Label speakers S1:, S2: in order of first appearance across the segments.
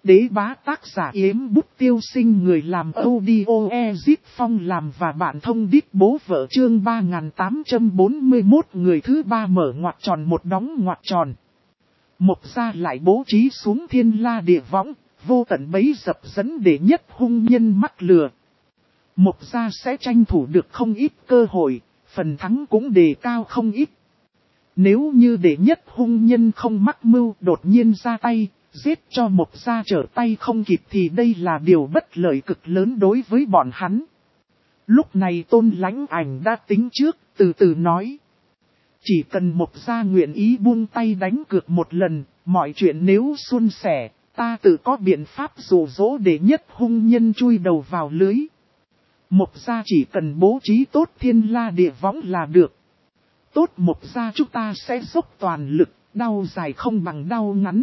S1: Đế bá tác giả Yếm Bút Tiêu Sinh, người làm audio Ezip Phong làm và bạn thông đít bố vợ, chương 3841, người thứ ba mở ngoặc tròn một đóng ngoặc tròn. Mộc gia lại bố trí xuống thiên la địa võng, vô tận bấy dập dẫn để nhất hung nhân mắc lừa. Mộc gia sẽ tranh thủ được không ít cơ hội, phần thắng cũng đề cao không ít. Nếu như để nhất hung nhân không mắc mưu đột nhiên ra tay, giết cho Mộc gia trở tay không kịp thì đây là điều bất lợi cực lớn đối với bọn hắn. Lúc này Tôn Lãnh Ảnh đã tính trước, từ từ nói. Chỉ cần Mộc gia nguyện ý buông tay đánh cược một lần, mọi chuyện nếu suôn sẻ, ta tự có biện pháp dụ dỗ để nhất hung nhân chui đầu vào lưới. Mộc gia chỉ cần bố trí tốt thiên la địa võng là được. Tốt Mộc gia chúng ta sẽ dốc toàn lực, đau dài không bằng đau ngắn.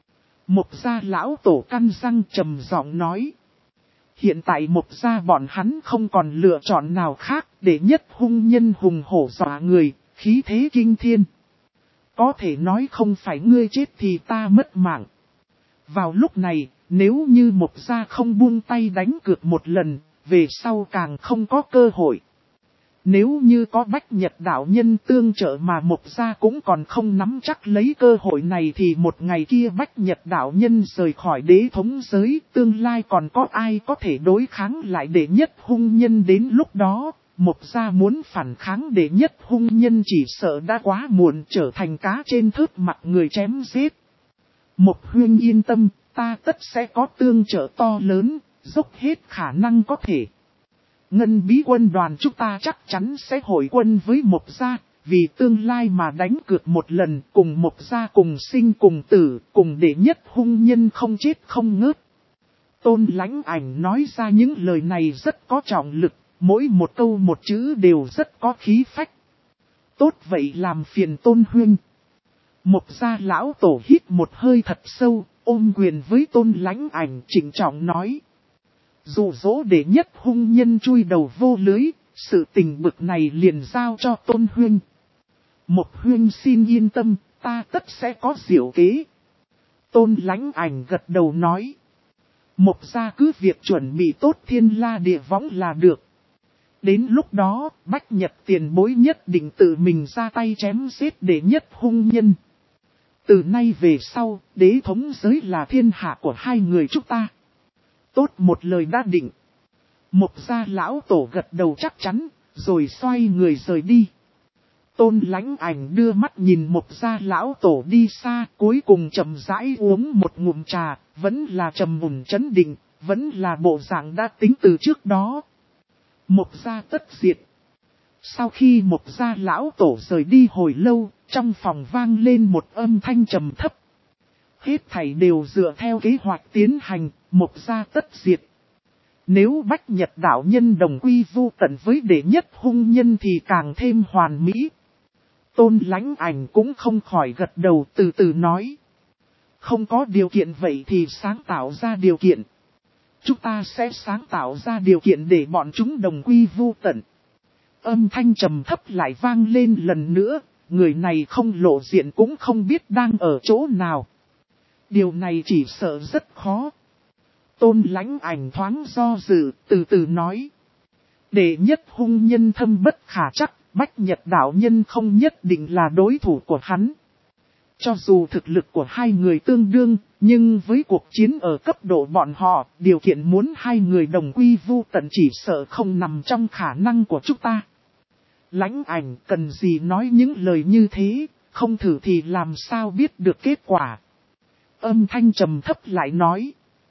S1: Mộc gia lão tổ căn răng trầm giọng nói. Hiện tại Mộc gia bọn hắn không còn lựa chọn nào khác để nhất hung nhân hùng hổ dọa người, khí thế kinh thiên. Có thể nói không phải ngươi chết thì ta mất mạng. Vào lúc này, nếu như Mộc gia không buông tay đánh cược một lần, về sau càng không có cơ hội. Nếu như có Bách Nhật đạo nhân tương trợ mà Mộc gia cũng còn không nắm chắc lấy cơ hội này thì một ngày kia Bách Nhật đạo nhân rời khỏi đế thống giới, tương lai còn có ai có thể đối kháng lại để nhất hung nhân. Đến lúc đó, Mộc gia muốn phản kháng để nhất hung nhân chỉ sợ đã quá muộn, trở thành cá trên thớt mặt người chém giết. Mộc huynh yên tâm, ta tất sẽ có tương trợ to lớn, dốc hết khả năng có thể. Ngân bí quân đoàn chúng ta chắc chắn sẽ hội quân với Mộc gia, vì tương lai mà đánh cược một lần, cùng Mộc gia cùng sinh cùng tử, cùng để nhất hung nhân không chết không ngớt. Tôn Lãnh Ảnh nói ra những lời này rất có trọng lực, mỗi một câu một chữ đều rất có khí phách. Tốt vậy làm phiền Tôn huynh. Mộc gia lão tổ hít một hơi thật sâu, ôm quyền với Tôn Lãnh Ảnh trịnh trọng nói. Dụ dỗ để nhất hung nhân chui đầu vô lưới, sự tình bực này liền giao cho Tôn huynh. Mộc huynh xin yên tâm, ta tất sẽ có diệu kế. Tôn Lãnh Ảnh gật đầu nói. Mộc gia cứ việc chuẩn bị tốt thiên la địa võng là được. Đến lúc đó, Bách Nhật tiền bối nhất định tự mình ra tay chém giết để nhất hung nhân. Từ nay về sau, đế thống giới là thiên hạ của hai người chúng ta. Tốt, một lời đã định. Mộc gia lão tổ gật đầu chắc chắn, rồi xoay người rời đi. Tôn Lãnh Ảnh đưa mắt nhìn Mộc gia lão tổ đi xa, cuối cùng chậm rãi uống một ngụm trà, vẫn là trầm mùn chấn định, vẫn là bộ dạng đã tính từ trước đó. Mộc gia tất diệt. Sau khi Mộc gia lão tổ rời đi hồi lâu, trong phòng vang lên một âm thanh trầm thấp. Hết thảy đều dựa theo kế hoạch tiến hành, Mộc gia tất diệt. Nếu Bách Nhật đạo nhân đồng quy vu tận với đệ nhất hung nhân thì càng thêm hoàn mỹ. Tôn Lãnh Ảnh cũng không khỏi gật đầu, từ từ nói. Không có điều kiện vậy thì sáng tạo ra điều kiện. Chúng ta sẽ sáng tạo ra điều kiện để bọn chúng đồng quy vu tận. Âm thanh trầm thấp lại vang lên lần nữa, người này không lộ diện cũng không biết đang ở chỗ nào. Điều này chỉ sợ rất khó. Tôn Lãnh Ảnh thoáng do dự, từ từ nói. Đệ nhất hung nhân thâm bất khả chắc, Bách Nhật đạo nhân không nhất định là đối thủ của hắn. Cho dù thực lực của hai người tương đương, nhưng với cuộc chiến ở cấp độ bọn họ, điều kiện muốn hai người đồng quy vu tận chỉ sợ không nằm trong khả năng của chúng ta. Lãnh Ảnh cần gì nói những lời như thế, không thử thì làm sao biết được kết quả. Âm thanh trầm thấp lại nói.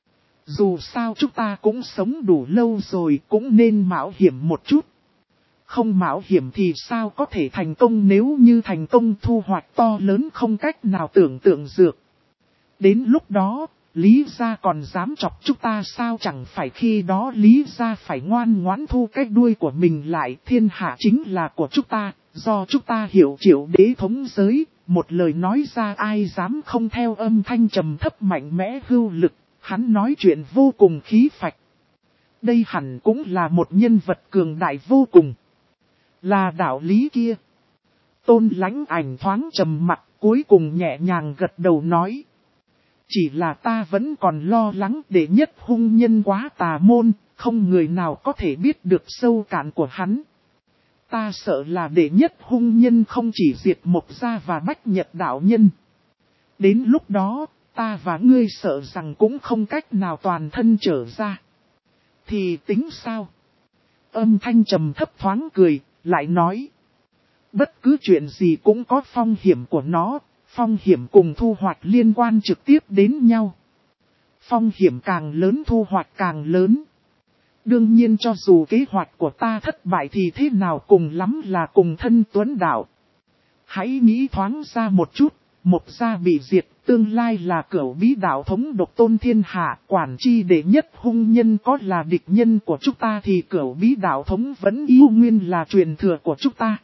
S1: Dù sao chúng ta cũng sống đủ lâu rồi, cũng nên mạo hiểm một chút. Không mạo hiểm thì sao có thể thành công, nếu như thành công thu hoạch to lớn không cách nào tưởng tượng được. Đến lúc đó, Lý gia còn dám chọc chúng ta sao, chẳng phải khi đó Lý gia phải ngoan ngoãn thu cái đuôi của mình lại, thiên hạ chính là của chúng ta, do chúng ta hiểu triệu đế thống giới, một lời nói ra ai dám không theo. Âm thanh trầm thấp mạnh mẽ hưu lực, hắn nói chuyện vô cùng khí phách. Đây hẳn cũng là một nhân vật cường đại vô cùng. Là đạo lý kia. Tôn Lãnh Ảnh thoáng trầm mặt, cuối cùng nhẹ nhàng gật đầu nói. Chỉ là ta vẫn còn lo lắng đệ nhất hung nhân quá tà môn, không người nào có thể biết được sâu cạn của hắn. Ta sợ là đệ nhất hung nhân không chỉ diệt Mộc Gia và Bách Nhật đạo nhân. Đến lúc đó, ta và ngươi sợ rằng cũng không cách nào toàn thân trở ra. Thì tính sao? Âm thanh trầm thấp thoáng cười, lại nói. Bất cứ chuyện gì cũng có phong hiểm của nó, phong hiểm cùng thu hoạch liên quan trực tiếp đến nhau. Phong hiểm càng lớn thu hoạch càng lớn. Đương nhiên cho dù kế hoạch của ta thất bại thì thế nào cùng lắm là cùng thân tuấn đạo. Hãy nghĩ thoáng ra một chút, Mộc Gia bị diệt, tương lai là Cửu Bí đạo thống độc tôn thiên hạ, quản chi đệ nhất hung nhân có là địch nhân của chúng ta thì Cửu Bí đạo thống vẫn yêu nguyên là truyền thừa của chúng ta.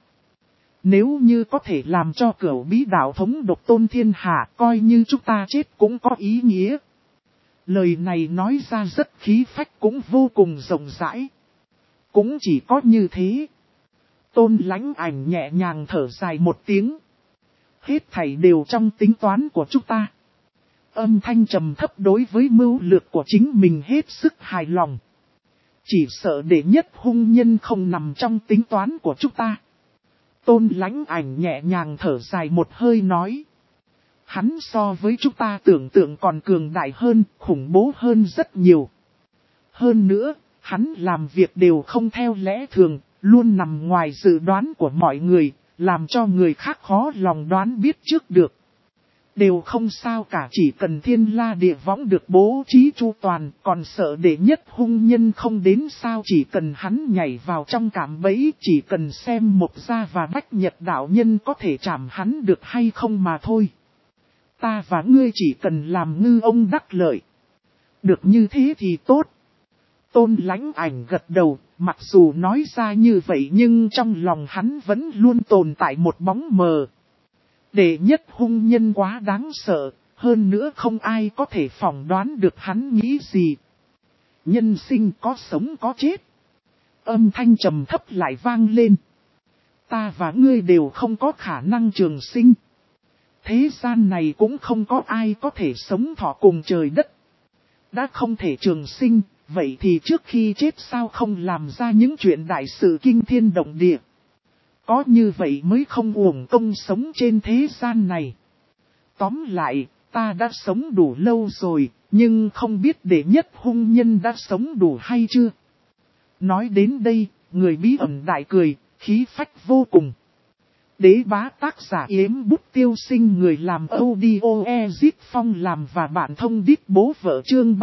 S1: Nếu như có thể làm cho Cửu Bí đạo thống độc tôn thiên hạ, coi như chúng ta chết cũng có ý nghĩa. Lời này nói ra rất khí phách cũng vô cùng rộng rãi. Cũng chỉ có như thế. Tôn Lãnh Ảnh nhẹ nhàng thở dài một tiếng. Hết thảy đều trong tính toán của chúng ta. Âm thanh trầm thấp đối với mưu lược của chính mình hết sức hài lòng. Chỉ sợ đệ nhất hung nhân không nằm trong tính toán của chúng ta. Tôn Lãnh Ảnh nhẹ nhàng thở dài một hơi nói. Hắn so với chúng ta tưởng tượng còn cường đại hơn, khủng bố hơn rất nhiều. Hơn nữa, hắn làm việc đều không theo lẽ thường, luôn nằm ngoài dự đoán của mọi người, làm cho người khác khó lòng đoán biết trước được. Đều không sao cả, chỉ cần Thiên La Địa Võng được bố trí chu toàn, còn sợ đệ nhất hung nhân không đến sao, chỉ cần hắn nhảy vào trong cạm bẫy, chỉ cần xem Mộc Gia và Bách Nhật đạo nhân có thể chạm hắn được hay không mà thôi. Ta và ngươi chỉ cần làm ngư ông đắc lợi. Được như thế thì tốt. Tôn Lãnh Ảnh gật đầu, mặc dù nói ra như vậy nhưng trong lòng hắn vẫn luôn tồn tại một bóng mờ. Đệ nhất hung nhân quá đáng sợ, hơn nữa không ai có thể phỏng đoán được hắn nghĩ gì. Nhân sinh có sống có chết. Âm thanh trầm thấp lại vang lên. Ta và ngươi đều không có khả năng trường sinh. Thế gian này cũng không có ai có thể sống thọ cùng trời đất. Đã không thể trường sinh, vậy thì trước khi chết sao không làm ra những chuyện đại sự kinh thiên động địa. Có như vậy mới không uổng công sống trên thế gian này. Tóm lại, ta đã sống đủ lâu rồi, nhưng không biết đệ nhất hung nhân đã sống đủ hay chưa. Nói đến đây, người bí ẩn đại cười, khí phách vô cùng. Đế bá tác giả Yếm Bút Tiêu Sinh, người làm audio Ezit Phong làm và bản thông đít bố vợ chương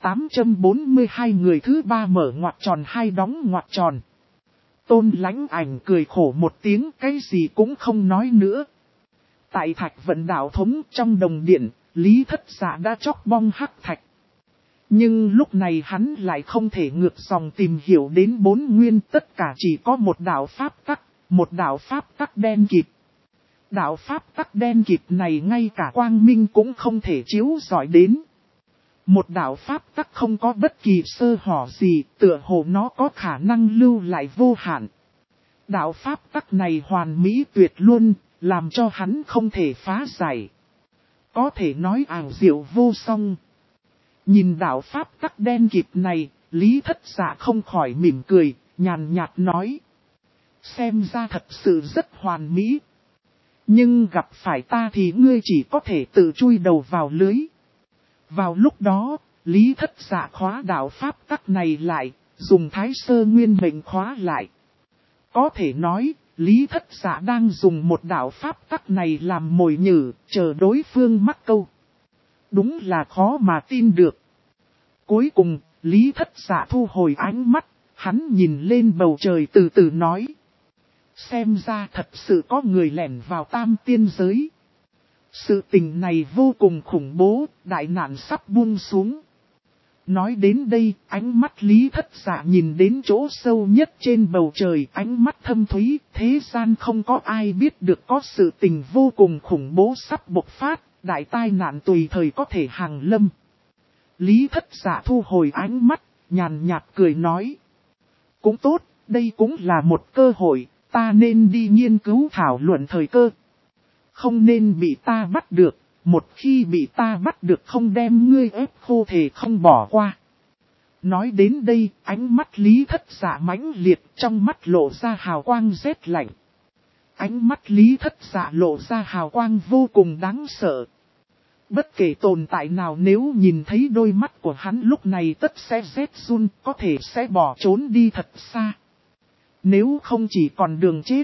S1: 3842, người thứ ba mở ngoặc tròn hai đóng ngoặc tròn. Tôn Lãnh Ảnh cười khổ một tiếng, cái gì cũng không nói nữa. Tại Thạch Vận đạo thống trong đồng điện, Lý Thất Dạ đã chóc bong hắc thạch. Nhưng lúc này hắn lại không thể ngược dòng tìm hiểu đến bốn nguyên, tất cả chỉ có một đạo pháp tắc. Một đạo pháp tắc đen kịt. Đạo pháp tắc đen kịt này ngay cả quang minh cũng không thể chiếu rọi đến. Một đạo pháp tắc không có bất kỳ sơ hở gì, tựa hồ nó có khả năng lưu lại vô hạn. Đạo pháp tắc này hoàn mỹ tuyệt luôn, làm cho hắn không thể phá giải. Có thể nói ảo diệu vô song. Nhìn đạo pháp tắc đen kịt này, Lý Thất Dạ không khỏi mỉm cười, nhàn nhạt nói. Xem ra thật sự rất hoàn mỹ. Nhưng gặp phải ta thì ngươi chỉ có thể tự chui đầu vào lưới. Vào lúc đó, Lý Thất Dạ khóa đạo pháp tắc này lại, dùng Thái Sơ Nguyên mệnh khóa lại. Có thể nói, Lý Thất Dạ đang dùng một đạo pháp tắc này làm mồi nhử, chờ đối phương mắc câu. Đúng là khó mà tin được. Cuối cùng, Lý Thất Dạ thu hồi ánh mắt, hắn nhìn lên bầu trời từ từ nói. Xem ra thật sự có người lẻn vào tam tiên giới. Sự tình này vô cùng khủng bố, đại nạn sắp buông xuống. Nói đến đây, ánh mắt Lý Thất Dạ nhìn đến chỗ sâu nhất trên bầu trời, ánh mắt thâm thúy, thế gian không có ai biết được có sự tình vô cùng khủng bố sắp bộc phát, đại tai nạn tùy thời có thể hàng lâm. Lý Thất Dạ thu hồi ánh mắt, nhàn nhạt cười nói. Cũng tốt, đây cũng là một cơ hội. Ta nên đi nghiên cứu thảo luận thời cơ. Không nên bị ta bắt được, một khi bị ta bắt được không đem ngươi ép khô thể không bỏ qua. Nói đến đây, ánh mắt Lý Thất Dạ mãnh liệt, trong mắt lộ ra hào quang rét lạnh. Ánh mắt Lý Thất Dạ lộ ra hào quang vô cùng đáng sợ. Bất kể tồn tại nào nếu nhìn thấy đôi mắt của hắn lúc này tất sẽ rét run, có thể sẽ bỏ trốn đi thật xa. Nếu không chỉ còn đường chết.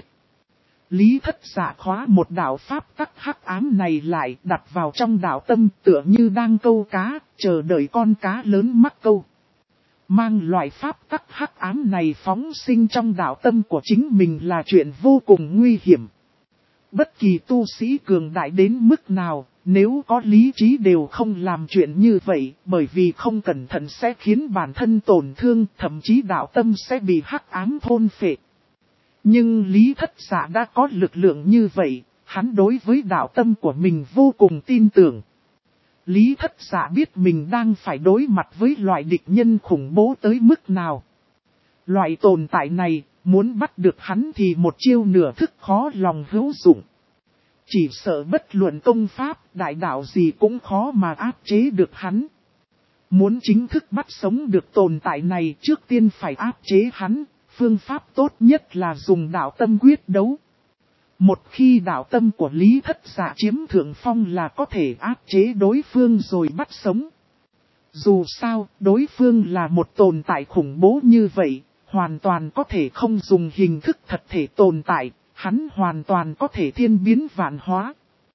S1: Lý Thất Dạ khóa một đạo pháp tắc hắc ám này lại đặt vào trong đạo tâm tựa như đang câu cá, chờ đợi con cá lớn mắc câu. Mang loại pháp tắc hắc ám này phóng sinh trong đạo tâm của chính mình là chuyện vô cùng nguy hiểm. Bất kỳ tu sĩ cường đại đến mức nào, nếu có lý trí đều không làm chuyện như vậy, bởi vì không cẩn thận sẽ khiến bản thân tổn thương, thậm chí đạo tâm sẽ bị hắc ám thôn phệ. Nhưng Lý Thất Dạ đã có lực lượng như vậy, hắn đối với đạo tâm của mình vô cùng tin tưởng. Lý Thất Dạ biết mình đang phải đối mặt với loại địch nhân khủng bố tới mức nào. Loại tồn tại này, muốn bắt được hắn thì một chiêu nửa thức khó lòng hữu dụng. Chỉ sợ bất luận công pháp, đại đạo gì cũng khó mà áp chế được hắn. Muốn chính thức bắt sống được tồn tại này trước tiên phải áp chế hắn, phương pháp tốt nhất là dùng đạo tâm quyết đấu. Một khi đạo tâm của Lý Thất Dạ chiếm thượng phong là có thể áp chế đối phương rồi bắt sống. Dù sao, đối phương là một tồn tại khủng bố như vậy, hoàn toàn có thể không dùng hình thức thật thể tồn tại, hắn hoàn toàn có thể thiên biến vạn hóa.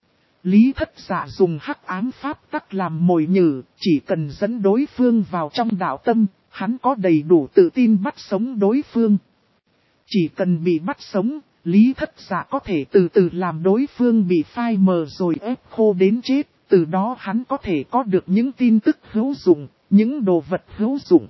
S1: Lý Thất Dạ dùng hắc ám pháp tắc làm mồi nhử, chỉ cần dẫn đối phương vào trong đạo tâm, hắn có đầy đủ tự tin bắt sống đối phương. Chỉ cần bị bắt sống, Lý Thất Dạ có thể từ từ làm đối phương bị phai mờ rồi ép khô đến chết, từ đó hắn có thể có được những tin tức hữu dụng, những đồ vật hữu dụng.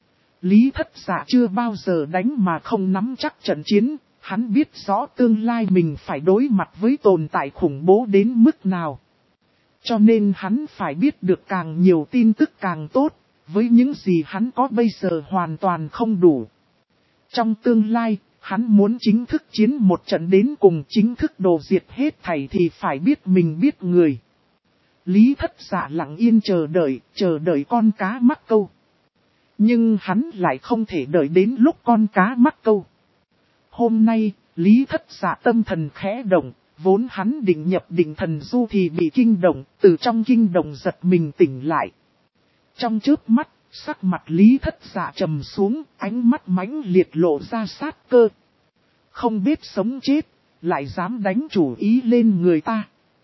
S1: Lý Thất Dạ chưa bao giờ đánh mà không nắm chắc trận chiến, hắn biết rõ tương lai mình phải đối mặt với tồn tại khủng bố đến mức nào. Cho nên hắn phải biết được càng nhiều tin tức càng tốt, với những gì hắn có bây giờ hoàn toàn không đủ. Trong tương lai, hắn muốn chính thức chiến một trận đến cùng chính thức đồ diệt hết thảy thì phải biết mình biết người. Lý Thất Dạ lặng yên chờ đợi con cá mắc câu. Nhưng hắn lại không thể đợi đến lúc con cá mắc câu. Hôm nay, Lý Thất Dạ tâm thần khẽ động, vốn hắn định nhập định thần du thì bị kinh động, từ trong kinh động giật mình tỉnh lại. Trong chớp mắt, sắc mặt Lý Thất Dạ trầm xuống, ánh mắt mãnh liệt lộ ra sát cơ. Không biết sống chết, lại dám đánh chủ ý lên người ta.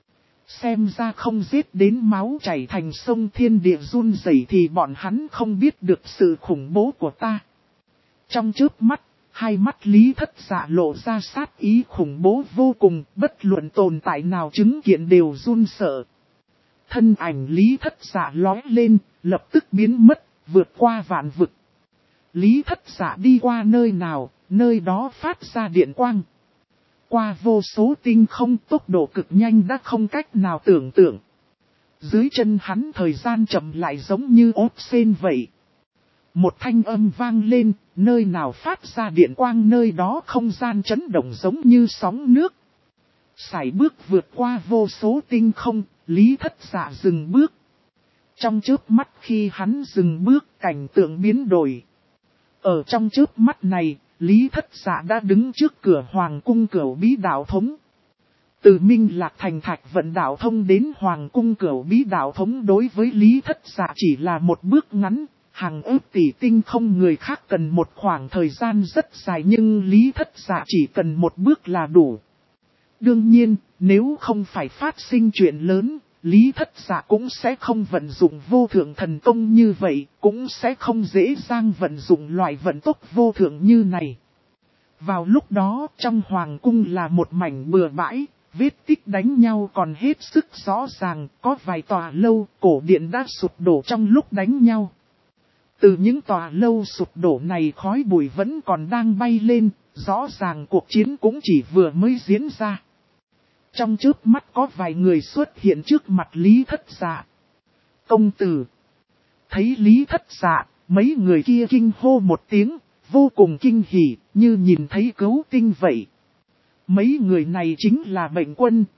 S1: Xem ra không giết đến máu chảy thành sông thiên địa run rẩy thì bọn hắn không biết được sự khủng bố của ta. Trong chớp mắt, hai mắt Lý Thất Dạ lộ ra sát ý khủng bố vô cùng, bất luận tồn tại nào chứng kiến đều run sợ. Thân ảnh Lý Thất Dạ lói lên, lập tức biến mất, vượt qua vạn vực. Lý Thất Dạ đi qua nơi nào, nơi đó phát ra điện quang. Qua vô số tinh không, tốc độ cực nhanh đã không cách nào tưởng tượng. Dưới chân hắn thời gian chậm lại giống như ốp sên vậy. Một thanh âm vang lên, nơi nào phát ra điện quang nơi đó không gian chấn động giống như sóng nước. Sải bước vượt qua vô số tinh không, Lý Thất Dạ dừng bước. Trong chớp mắt khi hắn dừng bước, cảnh tượng biến đổi. Ở trong chớp mắt này, Lý Thất Dạ đã đứng trước cửa Hoàng cung Cửu Bí Đạo Thống. Từ Minh Lạc Thành Thạch Vận Đạo Thông đến Hoàng cung Cửu Bí Đạo Thống đối với Lý Thất Dạ chỉ là một bước ngắn. Hàng ước tỷ tinh không người khác cần một khoảng thời gian rất dài nhưng Lý Thất Dạ chỉ cần một bước là đủ. Đương nhiên, nếu không phải phát sinh chuyện lớn, Lý Thất Dạ cũng sẽ không vận dụng vô thượng thần công như vậy, cũng sẽ không dễ dàng vận dụng loại vận tốc vô thượng như này. Vào lúc đó, trong hoàng cung là một mảnh bừa bãi, vết tích đánh nhau còn hết sức rõ ràng, có vài tòa lâu, cổ điện đã sụp đổ trong lúc đánh nhau. Từ những tòa lâu sụp đổ này khói bụi vẫn còn đang bay lên, rõ ràng cuộc chiến cũng chỉ vừa mới diễn ra. Trong chớp mắt có vài người xuất hiện trước mặt Lý Thất Dạ. Công tử. Thấy Lý Thất Dạ, mấy người kia kinh hô một tiếng, vô cùng kinh hỉ, như nhìn thấy cứu tinh vậy. Mấy người này chính là Bệnh Quân,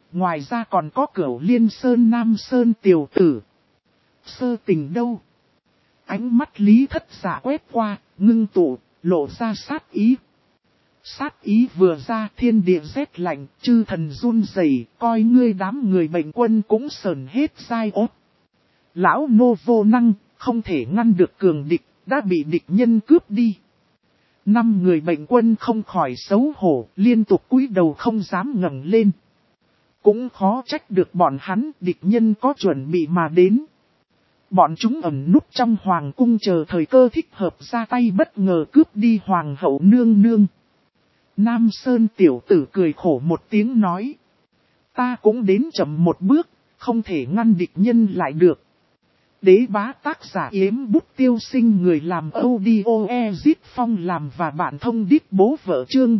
S1: ngoài ra còn có Cửu Liên Sơn Nam Sơn tiểu tử. Sơ Tình đâu? Ánh mắt Lý Thất Dạ quét qua, ngưng tụ, lộ ra sát ý. Sát ý vừa ra, thiên địa rét lạnh, chư thần run rẩy, coi ngươi đám người bệnh quân cũng sờn hết gai ốt. Lão nô vô năng, không thể ngăn được cường địch, đã bị địch nhân cướp đi. 5 người bệnh quân không khỏi xấu hổ, liên tục cúi đầu không dám ngẩng lên. Cũng khó trách được bọn hắn, địch nhân có chuẩn bị mà đến. Bọn chúng ẩn núp trong hoàng cung chờ thời cơ thích hợp ra tay bất ngờ cướp đi hoàng hậu nương nương. Nam Sơn tiểu tử cười khổ một tiếng nói. Ta cũng đến chậm một bước, không thể ngăn địch nhân lại được. Đế bá tác giả Yếm Bút Tiêu Sinh, người làm audio Ezit Phong làm và bạn thông đít bố vợ chương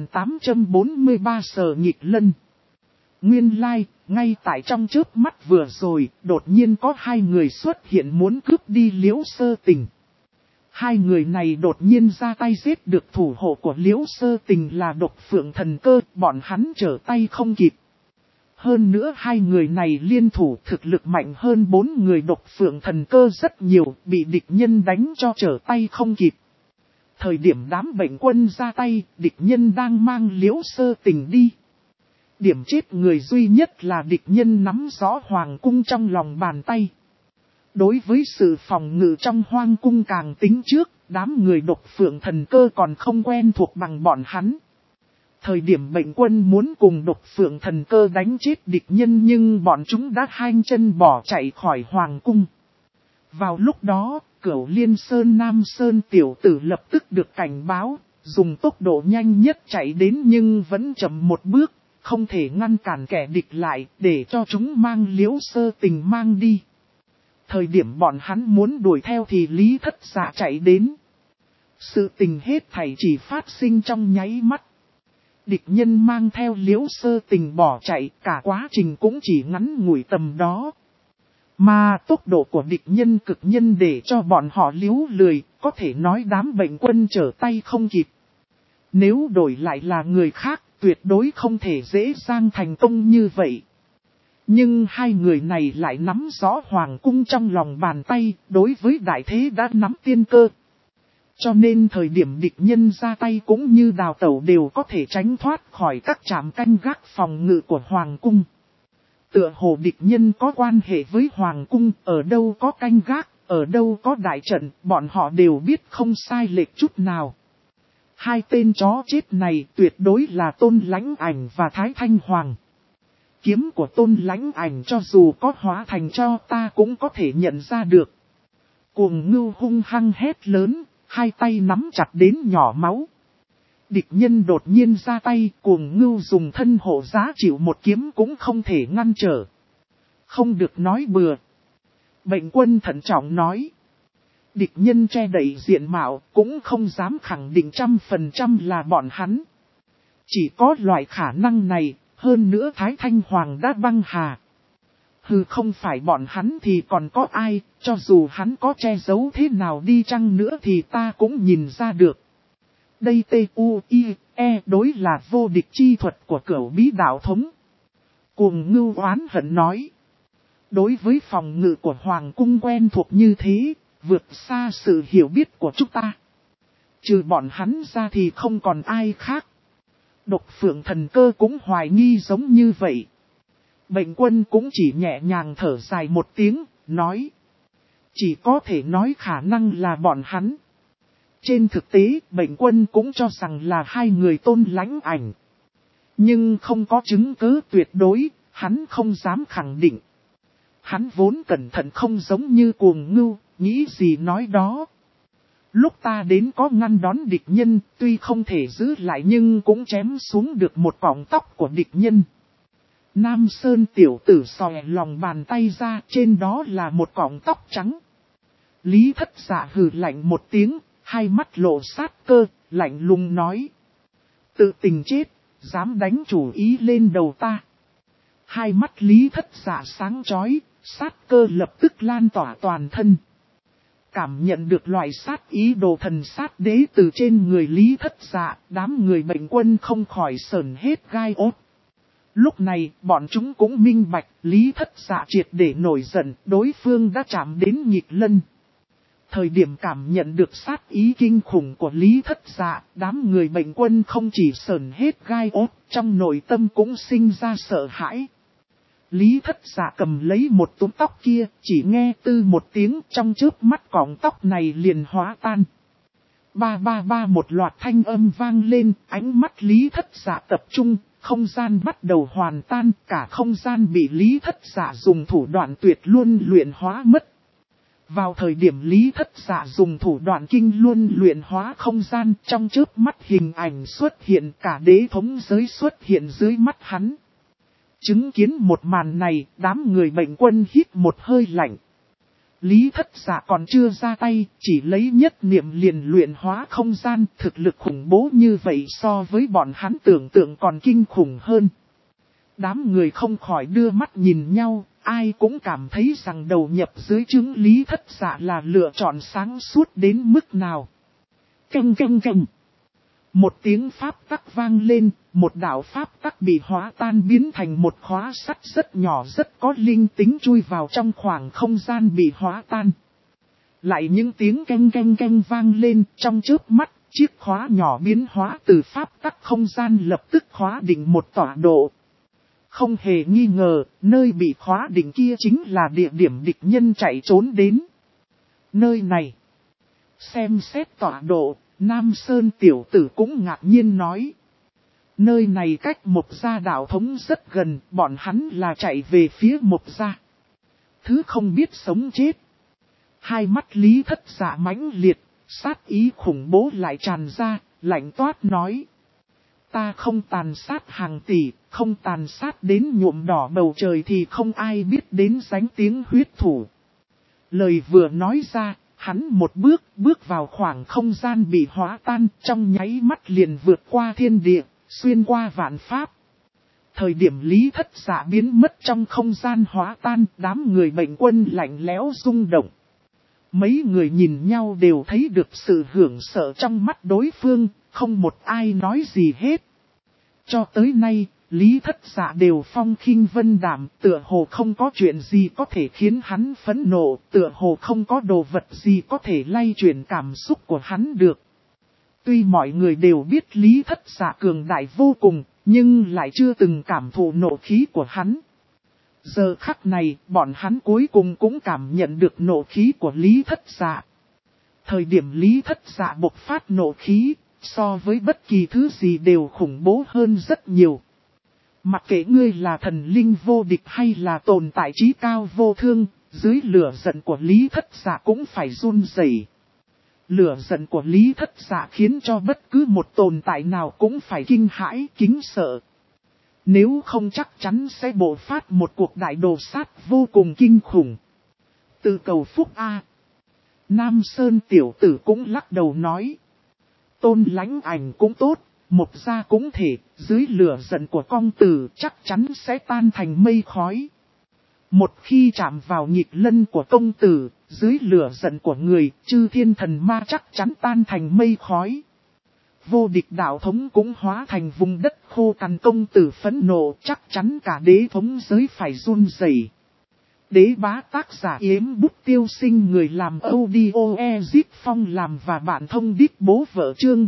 S1: 3843 Sở Nhịp Lân. Nguyên lai, ngay tại trong chớp mắt vừa rồi, đột nhiên có 2 người xuất hiện muốn cướp đi Liễu Sơ Tình. 2 người này đột nhiên ra tay giết được thủ hộ của Liễu Sơ Tình là Độc Phượng Thần Cơ, bọn hắn trở tay không kịp. Hơn nữa 2 người này liên thủ thực lực mạnh hơn 4 người Độc Phượng Thần Cơ rất nhiều, bị địch nhân đánh cho trở tay không kịp. Thời điểm đám bệnh quân ra tay, địch nhân đang mang Liễu Sơ Tình đi. Điểm chết người duy nhất là địch nhân nắm rõ hoàng cung trong lòng bàn tay. Đối với sự phòng ngự trong hoang cung càng tính trước, đám người Độc Phượng Thần Cơ còn không quen thuộc bằng bọn hắn. Thời điểm bệnh quân muốn cùng Độc Phượng Thần Cơ đánh chết địch nhân nhưng bọn chúng đã hai chân bỏ chạy khỏi hoàng cung. Vào lúc đó, Cửu Liên Sơn Nam Sơn tiểu tử lập tức được cảnh báo, dùng tốc độ nhanh nhất chạy đến nhưng vẫn chậm một bước, không thể ngăn cản kẻ địch lại để cho chúng mang Liễu Sơ Tình mang đi. Thời điểm bọn hắn muốn đuổi theo thì Lý Thất Dạ chạy đến. Sự tình hết thảy chỉ phát sinh trong nháy mắt. Địch nhân mang theo Liễu Sơ Tình bỏ chạy, cả quá trình cũng chỉ ngắn ngủi tầm đó. Mà tốc độ của địch nhân cực nhân để cho bọn họ liếu lười, có thể nói đám bệnh quân trở tay không kịp. Nếu đổi lại là người khác, tuyệt đối không thể dễ dàng thành công như vậy. Nhưng 2 người này lại nắm rõ hoàng cung trong lòng bàn tay, đối với đại thế đã nắm tiên cơ. Cho nên thời điểm địch nhân ra tay cũng như đào tẩu đều có thể tránh thoát khỏi các trạm canh gác phòng ngự của hoàng cung. Tựa hồ địch nhân có quan hệ với hoàng cung, ở đâu có canh gác, ở đâu có đại trận, bọn họ đều biết không sai lệch chút nào. 2 tên chó chết này tuyệt đối là Tôn Lãnh Ảnh và Thái Thanh Hoàng. Kiếm của Tôn Lãnh Ảnh cho dù có hóa thành cho ta cũng có thể nhận ra được. Cuồng Ngưu hung hăng hét lớn, 2 tay nắm chặt đến nhỏ máu. Địch nhân đột nhiên ra tay, Cuồng Ngưu dùng thân hộ giá chịu một kiếm cũng không thể ngăn trở. Không được nói bừa. Bệnh quân thận trọng nói. Địch nhân che đậy diện mạo cũng không dám khẳng định 100% là bọn hắn. Chỉ có loại khả năng này, hơn nữa Thái Thanh Hoàng đã băng hà. Hừ, không phải bọn hắn thì còn có ai, cho dù hắn có che giấu thế nào đi chăng nữa thì ta cũng nhìn ra được. Đây T-U-I-E đối là vô địch chi thuật của Cửu Bí đạo thống. Cuồng Ngưu oán hận nói. Đối với phòng ngự của Hoàng cung quen thuộc như thế, vượt xa sự hiểu biết của chúng ta. Trừ bọn hắn ra thì không còn ai khác. Độc Phượng Thần Cơ cũng hoài nghi giống như vậy. Bệnh quân cũng chỉ nhẹ nhàng thở dài một tiếng, nói. Chỉ có thể nói khả năng là bọn hắn. Trên thực tế, bệnh quân cũng cho rằng là 2 người Tôn Lãnh Ảnh. Nhưng không có chứng cứ tuyệt đối, hắn không dám khẳng định. Hắn vốn cẩn thận không giống như Cuồng Ngưu, nghĩ gì nói đó. Lúc ta đến có ngăn đón địch nhân, tuy không thể giữ lại nhưng cũng chém xuống được một cọng tóc của địch nhân. Nam Sơn tiểu tử xòe lòng bàn tay ra, trên đó là một cọng tóc trắng. Lý Thất Dạ hừ lạnh một tiếng, 2 mắt lộ sát cơ, lạnh lùng nói. Tự tình chết, dám đánh chủ ý lên đầu ta. 2 mắt Lý Thất Dạ sáng chói, sát cơ lập tức lan tỏa toàn thân. Cảm nhận được loại sát ý đồ thần sát đế từ trên người Lý Thất Dạ, đám người bệnh quân không khỏi sởn hết gai ốt. Lúc này, bọn chúng cũng minh bạch, Lý Thất Dạ triệt để nổi giận, đối phương đã chạm đến Nhịch Lân. Thời điểm cảm nhận được sát ý kinh khủng của Lý Thất Dạ, đám người bệnh quân không chỉ sởn hết gai ốt, trong nội tâm cũng sinh ra sợ hãi. Lý Thất Dạ cầm lấy một túm tóc kia, chỉ nghe tư một tiếng, trong chớp mắt cọng tóc này liền hóa tan. Ba ba ba, một loạt thanh âm vang lên, ánh mắt Lý Thất Dạ tập trung, không gian bắt đầu hoàn tan, cả không gian bị Lý Thất Dạ dùng thủ đoạn tuyệt luân luyện hóa mất. Vào thời điểm Lý Thất Dạ dùng thủ đoạn kinh luân luyện hóa không gian, trong chớp mắt hình ảnh xuất hiện, cả đế thống giới xuất hiện dưới mắt hắn. Chứng kiến một màn này, đám người bệnh quân hít một hơi lạnh. Lý Thất Dạ còn chưa ra tay, chỉ lấy nhất niệm liền luyện hóa không gian, thực lực khủng bố như vậy so với bọn hắn tưởng tượng còn kinh khủng hơn. Đám người không khỏi đưa mắt nhìn nhau, ai cũng cảm thấy rằng đầu nhập dưới chứng Lý Thất Dạ là lựa chọn sáng suốt đến mức nào. Canh canh canh. Một tiếng pháp tắc vang lên, một đạo pháp tắc bị hóa tan biến thành một khóa sắt rất nhỏ rất có linh tính chui vào trong khoảng không gian bị hóa tan. Lại những tiếng canh canh canh vang lên, trong chớp mắt, chiếc khóa nhỏ biến hóa từ pháp tắc không gian lập tức khóa định một tọa độ. Không hề nghi ngờ, nơi bị khóa định kia chính là địa điểm địch nhân chạy trốn đến. Nơi này, xem xét tọa độ, Nam Sơn tiểu tử cũng ngạc nhiên nói. Nơi này cách Mộc Gia đạo thống rất gần, bọn hắn là chạy về phía Mộc Gia. Thứ không biết sống chết. Hai mắt Lý Thất Dạ mãnh liệt, sát ý khủng bố lại tràn ra, lạnh toát nói. Ta không tàn sát hàng tỷ, không tàn sát đến nhuộm đỏ bầu trời thì không ai biết đến danh tiếng huyết thủ. Lời vừa nói ra, hắn một bước vào khoảng không gian bị hóa tan, trong nháy mắt liền vượt qua thiên địa, xuyên qua vạn pháp. Thời điểm Lý Thất Dạ biến mất trong không gian hóa tan, đám người bệnh quân lạnh lẽo rung động. Mấy người nhìn nhau đều thấy được sự hưởng sợ trong mắt đối phương, không một ai nói gì hết. Cho tới nay, Lý Thất Dạ đều phong khinh vân đạm, tựa hồ không có chuyện gì có thể khiến hắn phẫn nộ, tựa hồ không có đồ vật gì có thể lay chuyển cảm xúc của hắn được. Tuy mọi người đều biết Lý Thất Dạ cường đại vô cùng, nhưng lại chưa từng cảm thụ nộ khí của hắn. Giờ khắc này, bọn hắn cuối cùng cũng cảm nhận được nộ khí của Lý Thất Dạ. Thời điểm Lý Thất Dạ bộc phát nộ khí, so với bất kỳ thứ gì đều khủng bố hơn rất nhiều. Mặc kệ ngươi là thần linh vô địch hay là tồn tại trí cao vô thương, dưới lửa giận của Lý Thất Dạ cũng phải run rẩy. Lửa giận của Lý Thất Dạ khiến cho bất cứ một tồn tại nào cũng phải kinh hãi, kính sợ. Nếu không chắc chắn sẽ bộc phát một cuộc đại đồ sát vô cùng kinh khủng. Từ cầu phúc A. Nam Sơn tiểu tử cũng lắc đầu nói. Tôn Lãnh Ảnh cũng tốt, Mộc Gia cũng thể, dưới lửa giận của công tử chắc chắn sẽ tan thành mây khói. Một khi chạm vào nhịp lân của công tử, dưới lửa giận của người, chư thiên thần ma chắc chắn tan thành mây khói. Vô địch đạo thống cũng hóa thành vùng đất khô cằn, công tử phẫn nộ, chắc chắn cả đế thống giới phải run rẩy. Đế bá tác giả Yếm Bút Tiêu Sinh, người làm audio Ezip Phong làm và bạn thông đít bố vợ chương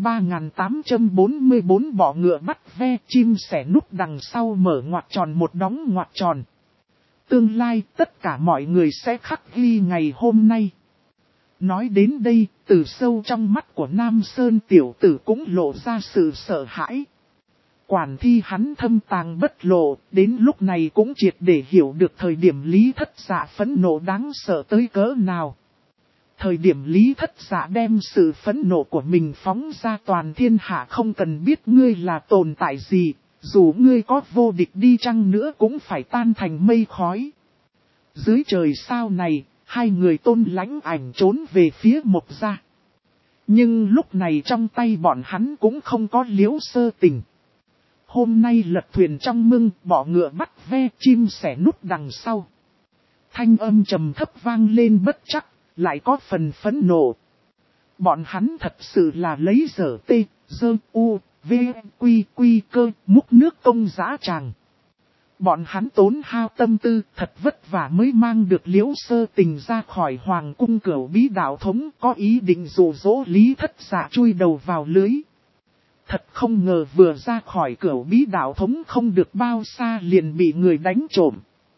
S1: 3844 bỏ ngựa bắt ve, chim sẻ núp đằng sau mở ngoặc tròn một đóng ngoặc tròn. Tương lai tất cả mọi người sẽ khắc ghi ngày hôm nay. Nói đến đây, từ sâu trong mắt của Nam Sơn tiểu tử cũng lộ ra sự sợ hãi. Quản thi hắn thâm tàng bất lộ, đến lúc này cũng triệt để hiểu được thời điểm Lý Thất Dạ phẫn nộ đáng sợ tới cỡ nào. Thời điểm Lý Thất Dạ đem sự phẫn nộ của mình phóng ra toàn thiên hạ, không cần biết ngươi là tồn tại gì, dù ngươi có vô địch đi chăng nữa cũng phải tan thành mây khói. Dưới trời sao này, hai người Tôn Lãnh Ảnh trốn về phía Mộc Gia. Nhưng lúc này trong tay bọn hắn cũng không có Liễu Sơ Tình. Hôm nay lật thuyền trong mưng, bỏ ngựa bắt ve, chim sẻ núp đằng sau. Thanh âm trầm thấp vang lên bất chắc, lại có phần phẫn nộ. Bọn hắn thật sự là lấy dở tê, dơ u, v, quy, cơ, múc nước công dã tràng. Bọn hắn tốn hao tâm tư, thật vất vả mới mang được Liễu Sơ Tình ra khỏi hoàng cung Cửu Bí đạo thống, có ý định dụ dỗ Lý Thất Dạ chui đầu vào lưới. Thật không ngờ vừa ra khỏi Cửu Bí đạo thống không được bao xa liền bị người đánh trộm.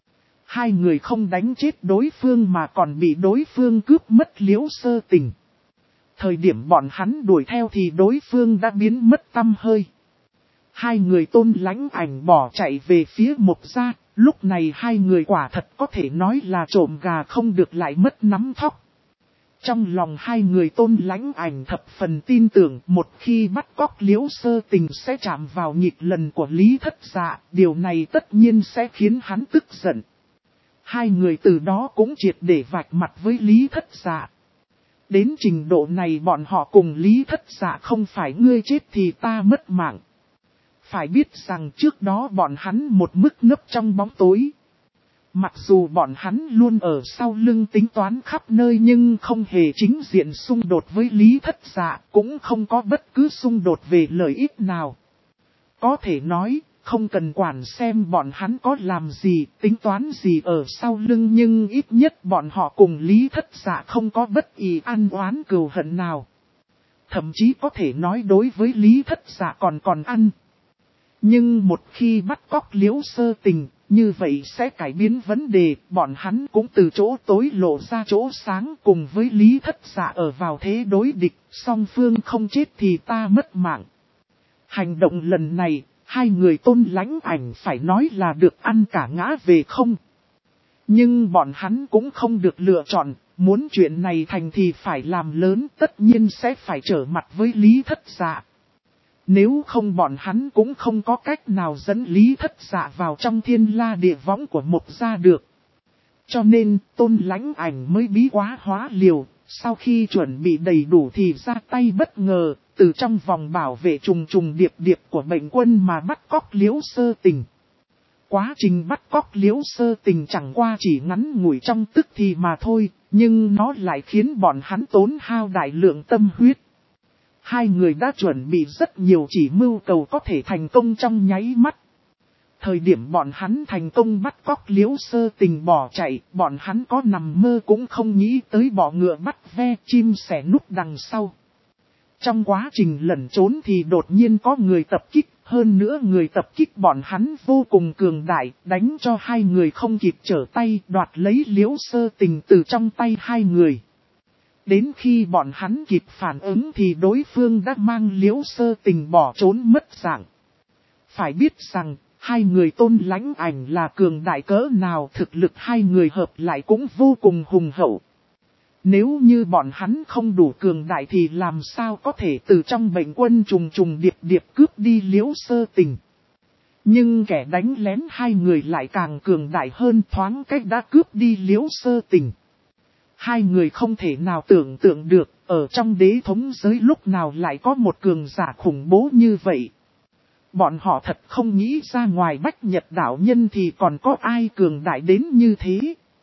S1: Hai người không đánh chết đối phương mà còn bị đối phương cướp mất Liễu Sơ Tình. Thời điểm bọn hắn đuổi theo thì đối phương đã biến mất tăm hơi. Hai người Tôn Lãnh Ảnh bỏ chạy về phía Mộc gia, lúc này hai người quả thật có thể nói là trộm gà không được lại mất nắm thóc. Trong lòng hai người Tôn Lãnh Ảnh thập phần tin tưởng một khi bắt cóc Liễu Sơ Tình sẽ chạm vào nhịp lần của Lý Thất Dạ, điều này tất nhiên sẽ khiến hắn tức giận. Hai người từ đó cũng triệt để vạch mặt với Lý Thất Dạ. Đến trình độ này bọn họ cùng Lý Thất Dạ không phải ngươi chết thì ta mất mạng. Phải biết rằng trước đó bọn hắn một mức nấp trong bóng tối. Mặc dù bọn hắn luôn ở sau lưng tính toán khắp nơi nhưng không hề chính diện xung đột với Lý Thất Dạ, cũng không có bất cứ xung đột về lợi ích nào. Có thể nói, không cần quản xem bọn hắn có làm gì, tính toán gì ở sau lưng nhưng ít nhất bọn họ cùng Lý Thất Dạ không có bất kỳ ăn oán cừu hận nào. Thậm chí có thể nói đối với Lý Thất Dạ còn ăn. Nhưng một khi bắt cóc Liễu Sơ Tình, như vậy sẽ cải biến vấn đề, bọn hắn cũng từ chỗ tối lộ ra chỗ sáng cùng với Lý Thất Dạ ở vào thế đối địch, song phương không chết thì ta mất mạng. Hành động lần này, hai người Tôn Lãnh Ảnh phải nói là được ăn cả ngã về không. Nhưng bọn hắn cũng không được lựa chọn, muốn chuyện này thành thì phải làm lớn, tất nhiên sẽ phải trở mặt với Lý Thất Dạ. Nếu không bọn hắn cũng không có cách nào dẫn Lý Thất Dạ vào trong thiên la địa võng của Mộc gia được. Cho nên Tôn Lãnh Ảnh mới bí quá hóa liều, sau khi chuẩn bị đầy đủ thì ra tay bất ngờ, từ trong vòng bảo vệ trùng trùng điệp điệp của bệnh quân mà bắt cóc Liễu Sơ Tình. Quá trình bắt cóc Liễu Sơ Tình chẳng qua chỉ ngắn ngủi trong tức thì mà thôi, nhưng nó lại khiến bọn hắn tốn hao đại lượng tâm huyết. Hai người đã chuẩn bị rất nhiều chỉ mưu cầu có thể thành công trong nháy mắt. Thời điểm bọn hắn thành công bắt cóc Liễu Sơ Tình bỏ chạy, bọn hắn có nằm mơ cũng không nghĩ tới bọ ngựa bắt ve chim sẻ núp đằng sau. Trong quá trình lẩn trốn thì đột nhiên có người tập kích, hơn nữa người tập kích bọn hắn vô cùng cường đại, đánh cho hai người không kịp trở tay, đoạt lấy Liễu Sơ Tình từ trong tay hai người. Đến khi bọn hắn kịp phản ứng thì đối phương đã mang Liễu Sơ Tình bỏ trốn mất dạng. Phải biết rằng, hai người Tôn Lãnh Ảnh là cường đại cỡ nào, thực lực hai người hợp lại cũng vô cùng hùng hậu. Nếu như bọn hắn không đủ cường đại thì làm sao có thể từ trong bệnh quân trùng trùng điệp điệp cướp đi Liễu Sơ Tình. Nhưng kẻ đánh lén hai người lại càng cường đại hơn, thoáng cách đã cướp đi Liễu Sơ Tình. Hai người không thể nào tưởng tượng được, ở trong đế thống giới lúc nào lại có một cường giả khủng bố như vậy. Bọn họ thật không nghĩ ra ngoài Bách Nhật đạo nhân thì còn có ai cường đại đến như thế.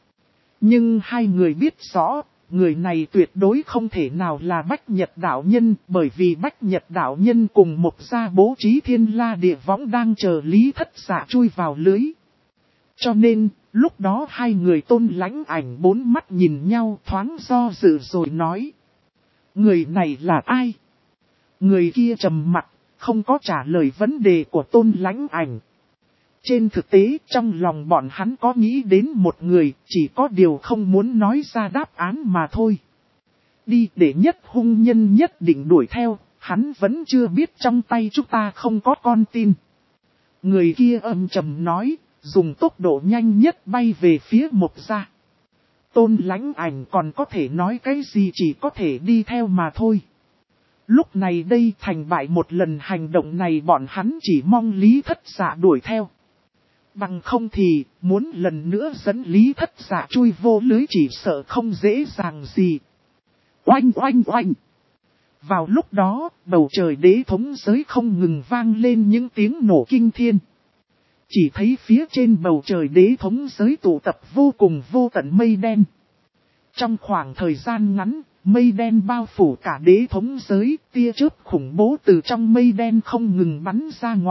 S1: Nhưng hai người biết rõ, người này tuyệt đối không thể nào là Bách Nhật đạo nhân, bởi vì Bách Nhật đạo nhân cùng Mộc gia bố trí thiên la địa võng đang chờ Lý Thất Dạ chui vào lưới. Cho nên, lúc đó hai người Tôn Lãnh Ảnh bốn mắt nhìn nhau thoáng do dự rồi nói. Người này là ai? Người kia trầm mặt, không có trả lời vấn đề của Tôn Lãnh Ảnh. Trên thực tế, trong lòng bọn hắn có nghĩ đến một người, chỉ có điều không muốn nói ra đáp án mà thôi. Đi để nhất hung nhân nhất định đuổi theo, hắn vẫn chưa biết trong tay chúng ta không có con tin. Người kia âm trầm nói, dùng tốc độ nhanh nhất bay về phía Mộc gia. Tôn Lãnh Ảnh còn có thể nói cái gì, chỉ có thể đi theo mà thôi. Lúc này đây thành bại một lần hành động này bọn hắn chỉ mong Lý Thất Dạ đuổi theo. Bằng không thì, muốn lần nữa dẫn Lý Thất Dạ chui vô lưới chỉ sợ không dễ dàng gì. Oanh oanh oanh! Vào lúc đó, bầu trời đế thống giới không ngừng vang lên những tiếng nổ kinh thiên. Chỉ thấy phía trên bầu trời đế thống giới tụ tập vô cùng vô tận mây đen. Trong khoảng thời gian ngắn, mây đen bao phủ cả đế thống giới, tia chớp khủng bố từ trong mây đen không ngừng bắn ra ngoài,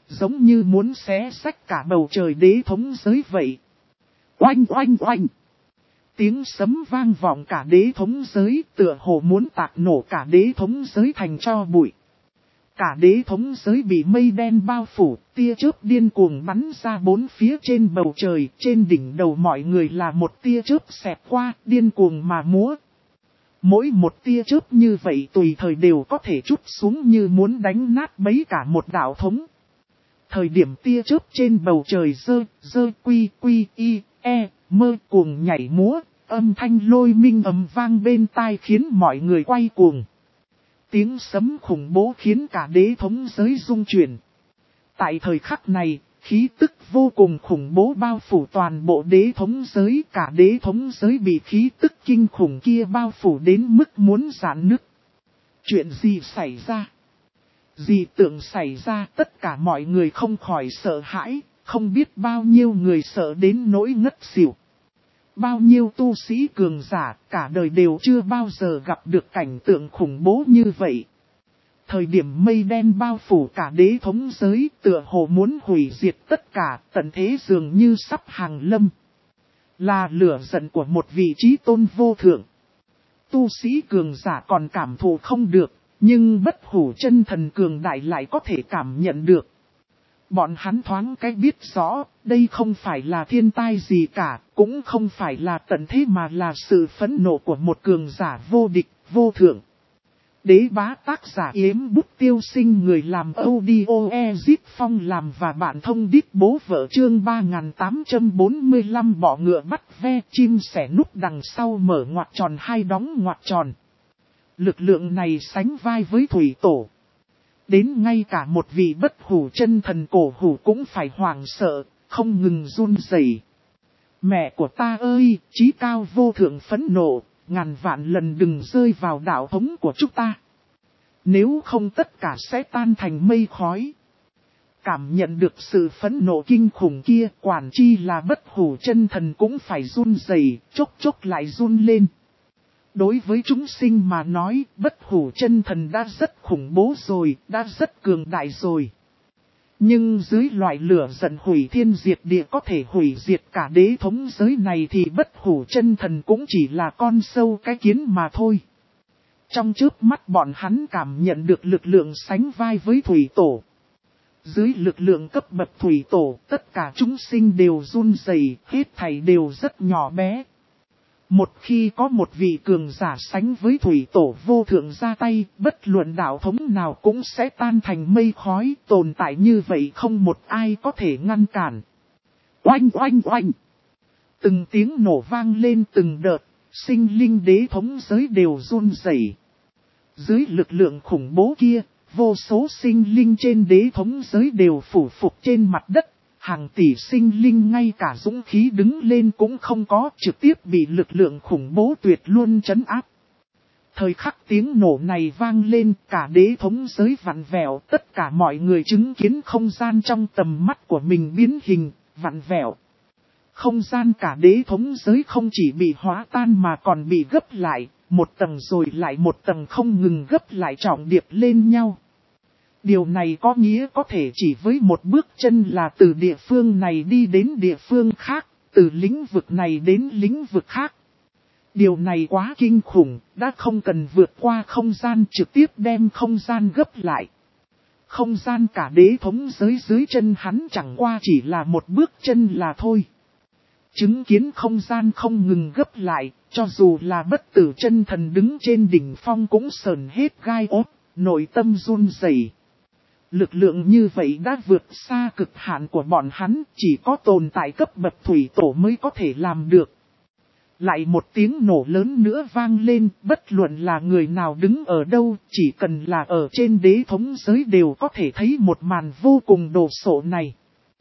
S1: giống như muốn xé xách cả bầu trời đế thống giới vậy. Oanh oanh oanh! Tiếng sấm vang vọng cả đế thống giới, tựa hồ muốn tạc nổ cả đế thống giới thành tro bụi. Cả đế thống giới bị mây đen bao phủ, tia chớp điên cuồng bắn ra bốn phía trên bầu trời, trên đỉnh đầu mọi người là một tia chớp xẹt qua, điên cuồng mà múa. Mỗi một tia chớp như vậy tùy thời đều có thể trút xuống như muốn đánh nát bấy cả một đạo thống. Thời điểm tia chớp trên bầu trời dơ quy y, mơ cuồng nhảy múa, âm thanh lôi minh ầm vang bên tai khiến mọi người quay cuồng. Tiếng sấm khủng bố khiến cả đế thống giới rung chuyển. Tại thời khắc này, khí tức vô cùng khủng bố bao phủ toàn bộ đế thống giới. Cả đế thống giới bị khí tức kinh khủng kia bao phủ đến mức muốn rạn nứt. Chuyện gì xảy ra? Dị tượng xảy ra, tất cả mọi người không khỏi sợ hãi, không biết bao nhiêu người sợ đến nỗi ngất xỉu. Bao nhiêu tu sĩ cường giả, cả đời đều chưa bao giờ gặp được cảnh tượng khủng bố như vậy. Thời điểm mây đen bao phủ cả đế thống giới, tựa hồ muốn hủy diệt tất cả, tận thế dường như sắp hàng lâm. Là lửa giận của một vị trí tôn vô thượng. Tu sĩ cường giả còn cảm thụ không được, nhưng bất hủ chân thần cường đại lại có thể cảm nhận được. Bọn hắn thoáng cái biết rõ, đây không phải là thiên tai gì cả, cũng không phải là tận thế mà là sự phẫn nộ của một cường giả vô địch, vô thượng. Đế bá tác giả Yếm Bút Tiêu Sinh, người làm audio Ezip Phong làm và bạn thông đít bố vợ chương 3845 bọ ngựa bắt ve, chim sẻ núp đằng sau mở ngoặc tròn hai đóng ngoặc tròn. Lực lượng này sánh vai với thủy tổ. Đến ngay cả một vị bất hủ chân thần cổ hủ cũng phải hoảng sợ, không ngừng run rẩy. Mẹ của ta ơi, chí cao vô thượng phẫn nộ, ngàn vạn lần đừng rơi vào đạo thống của chúng ta. Nếu không tất cả sẽ tan thành mây khói. Cảm nhận được sự phẫn nộ kinh khủng kia, quản chi là bất hủ chân thần cũng phải run rẩy, chốc chốc lại run lên. Đối với chúng sinh mà nói, bất hủ chân thần đã rất khủng bố rồi, đã rất cường đại rồi. Nhưng dưới loại lửa giận hủy thiên diệt địa có thể hủy diệt cả đế thống giới này thì bất hủ chân thần cũng chỉ là con sâu cái kiến mà thôi. Trong chớp mắt bọn hắn cảm nhận được lực lượng sánh vai với thủy tổ. Dưới lực lượng cấp bậc thủy tổ, tất cả chúng sinh đều run rẩy, hết thảy đều rất nhỏ bé. Một khi có một vị cường giả sánh với thủy tổ vô thượng ra tay, bất luận đạo thống nào cũng sẽ tan thành mây khói, tồn tại như vậy không một ai có thể ngăn cản. Oanh oanh oanh! Từng tiếng nổ vang lên từng đợt, sinh linh đế thống giới đều run rẩy. Dưới lực lượng khủng bố kia, vô số sinh linh trên đế thống giới đều phủ phục trên mặt đất. Hàng tỷ sinh linh ngay cả dũng khí đứng lên cũng không có, trực tiếp bị lực lượng khủng bố tuyệt luôn trấn áp. Thời khắc tiếng nổ này vang lên, cả đế thống giới vặn vẹo, tất cả mọi người chứng kiến không gian trong tầm mắt của mình biến hình, vặn vẹo. Không gian cả đế thống giới không chỉ bị hóa tan mà còn bị gấp lại, một tầng rồi lại một tầng không ngừng gấp lại trọng điệp lên nhau. Điều này có nghĩa có thể chỉ với một bước chân là từ địa phương này đi đến địa phương khác, từ lĩnh vực này đến lĩnh vực khác. Điều này quá kinh khủng, đã không cần vượt qua không gian trực tiếp đem không gian gấp lại. Không gian cả đế thống giới dưới chân hắn chẳng qua chỉ là một bước chân là thôi. Chứng kiến không gian không ngừng gấp lại, cho dù là bất tử chân thần đứng trên đỉnh phong cũng sờn hết gai ốt, nội tâm run rẩy. Lực lượng như vậy đã vượt xa cực hạn của bọn hắn, chỉ có tồn tại cấp bậc thủy tổ mới có thể làm được. Lại một tiếng nổ lớn nữa vang lên, bất luận là người nào đứng ở đâu, chỉ cần là ở trên đế thống giới đều có thể thấy một màn vô cùng đồ sộ này.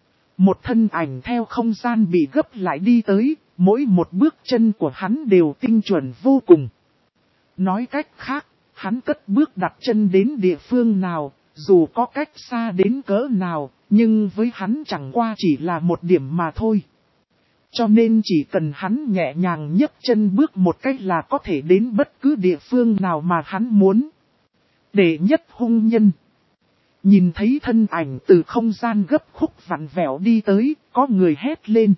S1: Một thân ảnh theo không gian bị gấp lại đi tới, mỗi một bước chân của hắn đều tinh chuẩn vô cùng. Nói cách khác, hắn cất bước đặt chân đến địa phương nào, dù có cách xa đến cỡ nào, nhưng với hắn chẳng qua chỉ là một điểm mà thôi. Cho nên chỉ cần hắn nhẹ nhàng nhấc chân bước một cách là có thể đến bất cứ địa phương nào mà hắn muốn. Đệ nhất hung nhân. Nhìn thấy thân ảnh từ không gian gấp khúc vặn vẹo đi tới, có người hét lên.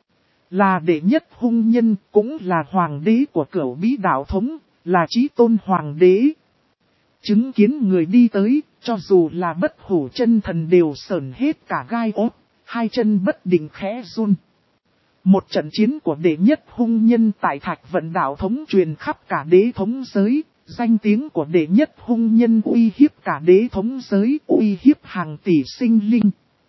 S1: Là đệ nhất hung nhân, cũng là hoàng đế của Cửu Bí đạo thống, là Chí Tôn hoàng đế. Chứng kiến người đi tới, cho dù là Bất Hủ chân thần đều sởn hết cả gai ốt, hai chân bất định khẽ run. Một trận chiến của đệ nhất hung nhân tại Thạch Vận đạo thống truyền khắp cả đế thống giới, danh tiếng của đệ nhất hung nhân uy hiếp cả đế thống giới, uy hiếp hàng tỷ sinh linh.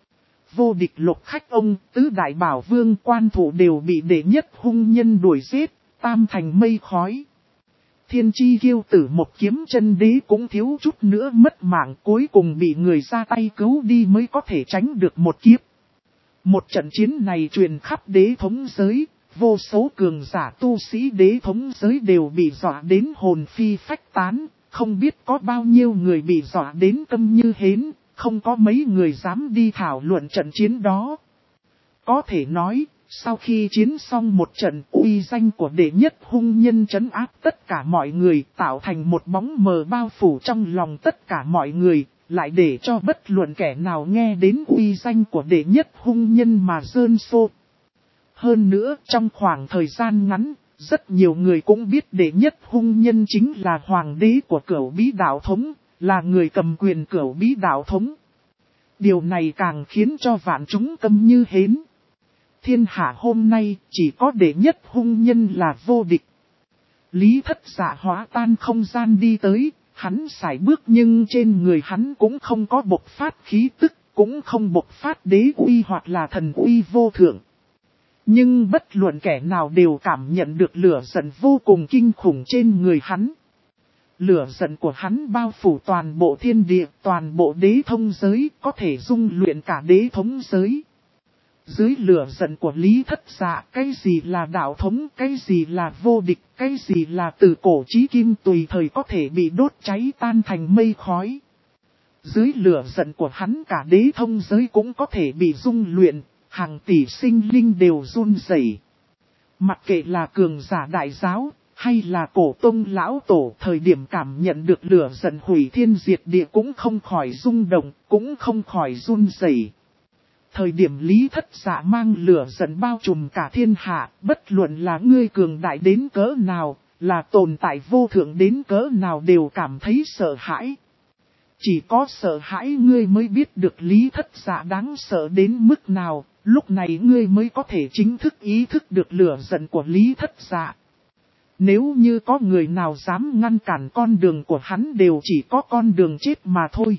S1: Vô địch lục khách ông, tứ đại bảo vương quan thủ đều bị đệ nhất hung nhân đuổi giết, tam thành mây khói. Thiên chi kiêu tử một kiếm chân đế cũng thiếu chút nữa mất mạng, cuối cùng bị người ra tay cứu đi mới có thể tránh được một kiếp. Một trận chiến này truyền khắp đế thống giới, vô số cường giả tu sĩ đế thống giới đều bị dọa đến hồn phi phách tán, không biết có bao nhiêu người bị dọa đến tâm như hến, không có mấy người dám đi thảo luận trận chiến đó. Có thể nói, sau khi chiến xong một trận, uy danh của đệ nhất hung nhân trấn áp tất cả mọi người, tạo thành một bóng mờ bao phủ trong lòng tất cả mọi người, lại để cho bất luận kẻ nào nghe đến uy danh của đệ nhất hung nhân mà rơn xô. Hơn nữa, trong khoảng thời gian ngắn, rất nhiều người cũng biết đệ nhất hung nhân chính là hoàng đế của Cửu Bí đạo thống, là người cầm quyền Cửu Bí đạo thống. Điều này càng khiến cho vạn chúng tâm như hến. Thiên hạ hôm nay chỉ có đệ nhất hung nhân là vô địch. Lý Thất Dạ hóa tan không gian đi tới, hắn sải bước nhưng trên người hắn cũng không có bộc phát khí tức, cũng không bộc phát đế uy hoặc là thần uy vô thượng. Nhưng bất luận kẻ nào đều cảm nhận được lửa giận vô cùng kinh khủng trên người hắn. Lửa giận của hắn bao phủ toàn bộ thiên địa, toàn bộ đế thông giới, có thể dung luyện cả đế thống giới. Dưới lửa giận của Lý Thất Dạ, cái gì là đạo thống, cái gì là vô địch, cái gì là từ cổ chí kim tùy thời có thể bị đốt cháy tan thành mây khói. Dưới lửa giận của hắn cả đế thông giới cũng có thể bị dung luyện, hàng tỷ sinh linh đều run rẩy. Mặc kệ là cường giả đại giáo, hay là cổ tông lão tổ, thời điểm cảm nhận được lửa giận hủy thiên diệt địa cũng không khỏi rung động, cũng không khỏi run rẩy. Thời điểm Lý Thất Dạ mang lửa giận bao trùm cả thiên hạ, bất luận là ngươi cường đại đến cỡ nào, là tồn tại vô thượng đến cỡ nào đều cảm thấy sợ hãi. Chỉ có sợ hãi ngươi mới biết được Lý Thất Dạ đáng sợ đến mức nào, lúc này ngươi mới có thể chính thức ý thức được lửa giận của Lý Thất Dạ. Nếu như có người nào dám ngăn cản con đường của hắn đều chỉ có con đường chết mà thôi.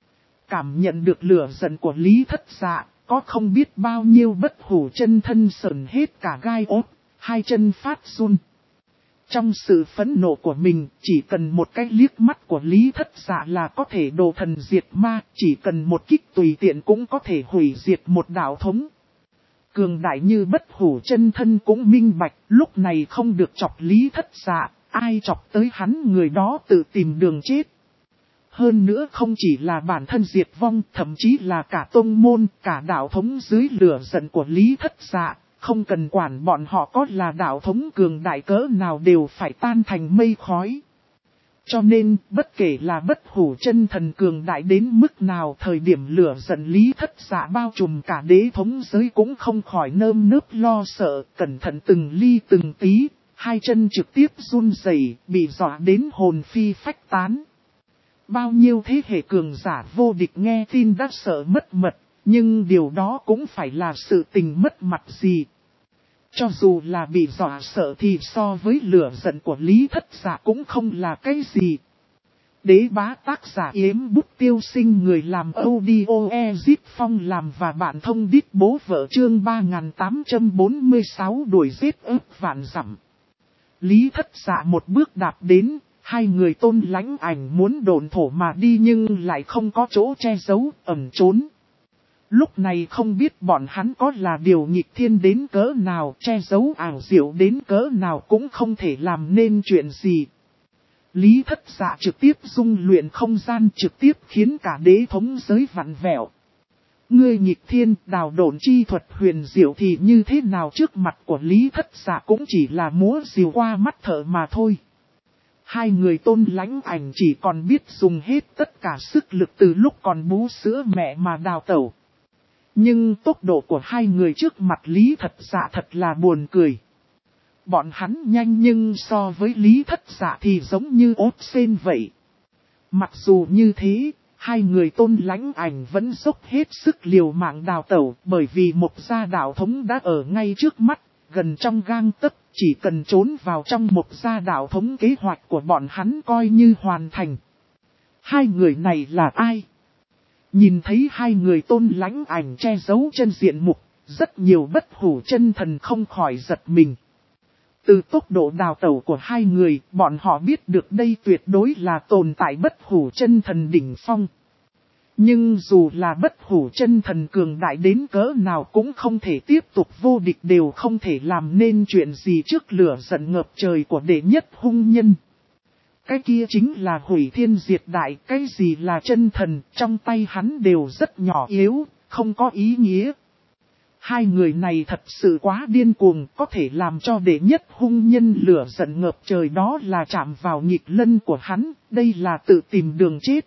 S1: Cảm nhận được lửa giận của Lý Thất Dạ, có không biết bao nhiêu bất hủ chân thân sởn hết cả gai ốt, hai chân phát run. Trong sự phẫn nộ của mình, chỉ cần một cái liếc mắt của Lý Thất Dạ là có thể đồ thần diệt ma, chỉ cần một kích tùy tiện cũng có thể hủy diệt một đạo thống. Cường đại như bất hủ chân thân cũng minh bạch, lúc này không được chọc Lý Thất Dạ, ai chọc tới hắn người đó tự tìm đường chết. Hơn nữa không chỉ là bản thân diệt vong, thậm chí là cả tông môn, cả đạo thống dưới lửa giận của Lý Thất Dạ, không cần quản bọn họ có là đạo thống cường đại cỡ nào đều phải tan thành mây khói. Cho nên, bất kể là bất hủ chân thần cường đại đến mức nào, thời điểm lửa giận Lý Thất Dạ bao trùm cả đế thống giới cũng không khỏi nơm nớp lo sợ, cẩn thận từng ly từng tí, hai chân trực tiếp run rẩy, bị dọa đến hồn phi phách tán. Bao nhiêu thế hệ cường giả vô địch nghe tin đã sợ mất mật, nhưng điều đó cũng phải là sự tình mất mặt gì. Cho dù là bị dọa sợ thì so với lửa giận của Lý Thất Dạ cũng không là cái gì. Đế bá tác giả Yếm Bút Tiêu Sinh, người làm audio Ezip Phong làm và bạn thông đít bố vợ, chương 3846 đuổi giết ức vạn dặm. Lý Thất Dạ một bước đạp đến, hai người Tôn Lãnh Ảnh muốn độn thổ mà đi nhưng lại không có chỗ che giấu, ẩn trốn. Lúc này không biết bọn hắn có là điều nghịch thiên đến cỡ nào, che giấu ảo diệu đến cỡ nào cũng không thể làm nên chuyện gì. Lý Thất Dạ trực tiếp dung luyện không gian, trực tiếp khiến cả đế thống giới vặn vẹo. Ngươi nghịch thiên, đào độn chi thuật huyền diệu thì như thế nào trước mặt của Lý Thất Dạ cũng chỉ là múa diều qua mắt thợ mà thôi. Hai người Tôn Lãnh Ảnh chỉ còn biết dùng hết tất cả sức lực từ lúc còn bú sữa mẹ mà đào tẩu. Nhưng tốc độ của hai người trước mặt Lý Thật Dạ thật là buồn cười. Bọn hắn nhanh nhưng so với Lý Thất Dạ thì giống như ốt sên vậy. Mặc dù như thế, hai người Tôn Lãnh Ảnh vẫn dốc hết sức liều mạng đào tẩu, bởi vì một gia đạo thống đã ở ngay trước mắt, gần trong gang tấc, chỉ cần trốn vào trong một gia đạo thống kế hoạch của bọn hắn coi như hoàn thành. Hai người này là ai? Nhìn thấy hai người Tôn Lãnh Ảnh che giấu chân diện mục, rất nhiều bất hủ chân thần không khỏi giật mình. Từ tốc độ đào tẩu của hai người, bọn họ biết được đây tuyệt đối là tồn tại bất hủ chân thần đỉnh phong. Nhưng dù là bất hủ chân thần cường đại đến cỡ nào cũng không thể tiếp tục vô địch, đều không thể làm nên chuyện gì trước lửa giận ngập trời của đệ nhất hung nhân. Cái kia chính là hủy thiên diệt đại, cái gì là chân thần, trong tay hắn đều rất nhỏ yếu, không có ý nghĩa. Hai người này thật sự quá điên cuồng, có thể làm cho đệ nhất hung nhân lửa giận ngập trời, đó là chạm vào nhịp lân của hắn, đây là tự tìm đường chết.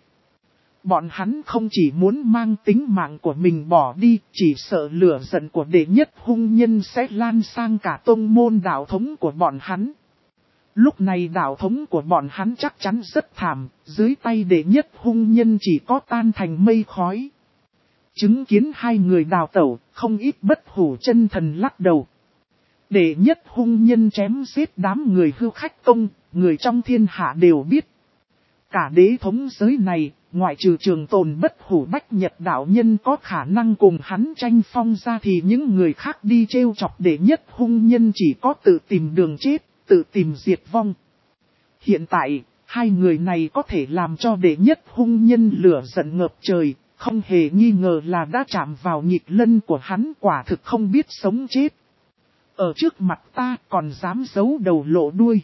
S1: Bọn hắn không chỉ muốn mang tính mạng của mình bỏ đi, chỉ sợ lửa giận của đệ nhất hung nhân sẽ lan sang cả tông môn đạo thống của bọn hắn. Lúc này đạo thống của bọn hắn chắc chắn rất thảm, dưới tay đệ nhất hung nhân chỉ có tan thành mây khói. Chứng kiến hai người đào tẩu, không ít bất hủ chân thần lắc đầu. Đệ nhất hung nhân chém giết đám người hưu khách công, người trong thiên hạ đều biết. Cả đế thống giới này, ngoại trừ trường tồn bất hủ bách nhật đạo nhân có khả năng cùng hắn tranh phong ra thì những người khác đi trêu chọc đệ nhất hung nhân chỉ có tự tìm đường chết, tự tìm diệt vong. Hiện tại, hai người này có thể làm cho đệ nhất hung nhân lửa giận ngập trời, không hề nghi ngờ là đã chạm vào nhịp lân của hắn, quả thực không biết sống chết. Ở trước mặt ta còn dám giấu đầu lộ đuôi.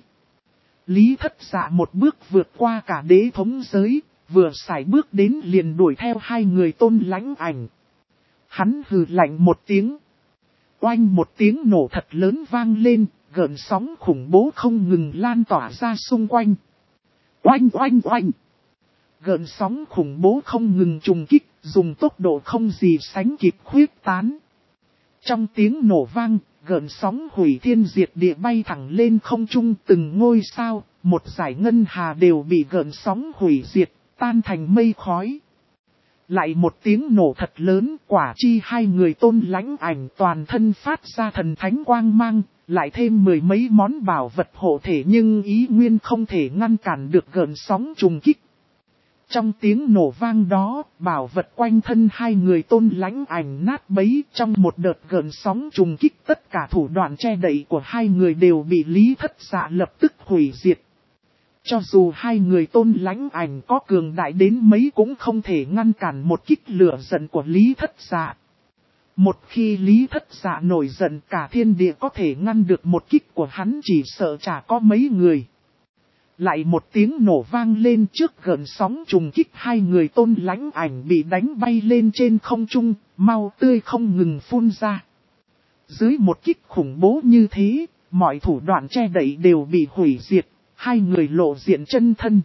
S1: Lý Thất Dạ một bước vượt qua cả đế thống giới, vừa sải bước đến liền đuổi theo hai người Tôn Lãnh Ảnh. Hắn hừ lạnh một tiếng. Oanh một tiếng nổ thật lớn vang lên, gợn sóng khủng bố không ngừng lan tỏa ra xung quanh. Oanh oanh oanh. Gợn sóng khủng bố không ngừng trùng kích, dùng tốc độ không gì sánh kịp khuyết tán. Trong tiếng nổ vang, gợn sóng hủy thiên diệt địa bay thẳng lên không trung, từng ngôi sao, một dải ngân hà đều bị gợn sóng hủy diệt, tan thành mây khói. Lại một tiếng nổ thật lớn, quả chi hai người Tôn Lãnh Ảnh toàn thân phát ra thần thánh quang mang, lại thêm mười mấy món bảo vật hộ thể, nhưng ý nguyên không thể ngăn cản được gợn sóng trùng kích. Trong tiếng nổ vang đó, bảo vật quanh thân hai người Tôn Lãnh Ảnh nát bấy, trong một đợt gợn sóng trùng kích, tất cả thủ đoạn che đậy của hai người đều bị Lý Thất Dạ lập tức hủy diệt. Cho dù hai người Tôn Lãnh Ảnh có cường đại đến mấy cũng không thể ngăn cản một kích lửa giận của Lý Thất Dạ. Một khi Lý Thất Dạ nổi giận, cả thiên địa có thể ngăn được một kích của hắn chỉ sợ chả có mấy người. Lại một tiếng nổ vang lên, trước gợn sóng trùng kích hai người Tôn Lãnh Ảnh bị đánh bay lên trên không trung, máu tươi không ngừng phun ra. Dưới một kích khủng bố như thế, mọi thủ đoạn che đậy đều bị hủy diệt, hai người lộ diện chân thân.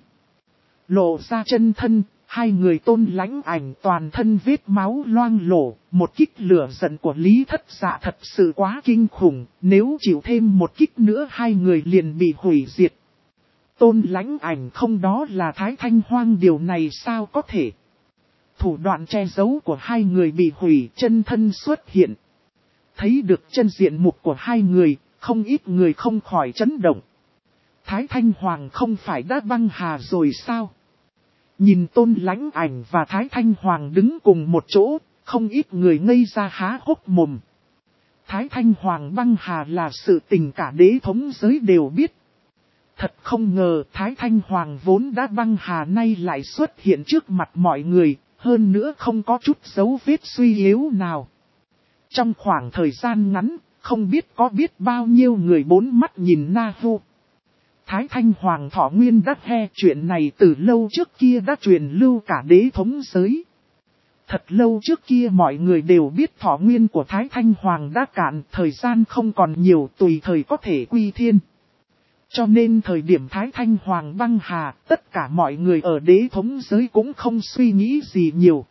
S1: Lộ ra chân thân, hai người Tôn Lãnh Ảnh toàn thân vết máu loang lổ, một kích lửa giận của Lý Thất Dạ thật sự quá kinh khủng, nếu chịu thêm một kích nữa hai người liền bị hủy diệt. Tôn Lãnh Ảnh không, đó là Thái Thanh Hoang, điều này sao có thể. Thủ đoạn che giấu của hai người bị hủy, chân thân xuất hiện. Thấy được chân diện mục của hai người, không ít người không khỏi chấn động. Thái Thanh Hoàng không phải đã băng hà rồi sao? Nhìn Tôn Lãnh Ảnh và Thái Thanh Hoàng đứng cùng một chỗ, không ít người ngây ra há hốc mồm. Thái Thanh Hoàng băng hà là sự tình cả đế thống giới đều biết. Thật không ngờ Thái Thanh Hoàng vốn đã băng hà nay lại xuất hiện trước mặt mọi người, hơn nữa không có chút dấu vết suy yếu nào. Trong khoảng thời gian ngắn, không biết có biết bao nhiêu người bốn mắt nhìn Na Vu. Thái Thanh Hoàng thọ nguyên đắc he, chuyện này từ lâu trước kia đã truyền lưu cả đế thống giới. Thật lâu trước kia mọi người đều biết thọ nguyên của Thái Thanh Hoàng đã cạn, thời gian không còn nhiều, tùy thời có thể quy thiên. Cho nên thời điểm Thái Thanh Hoàng băng hà, tất cả mọi người ở đế thống giới cũng không suy nghĩ gì nhiều.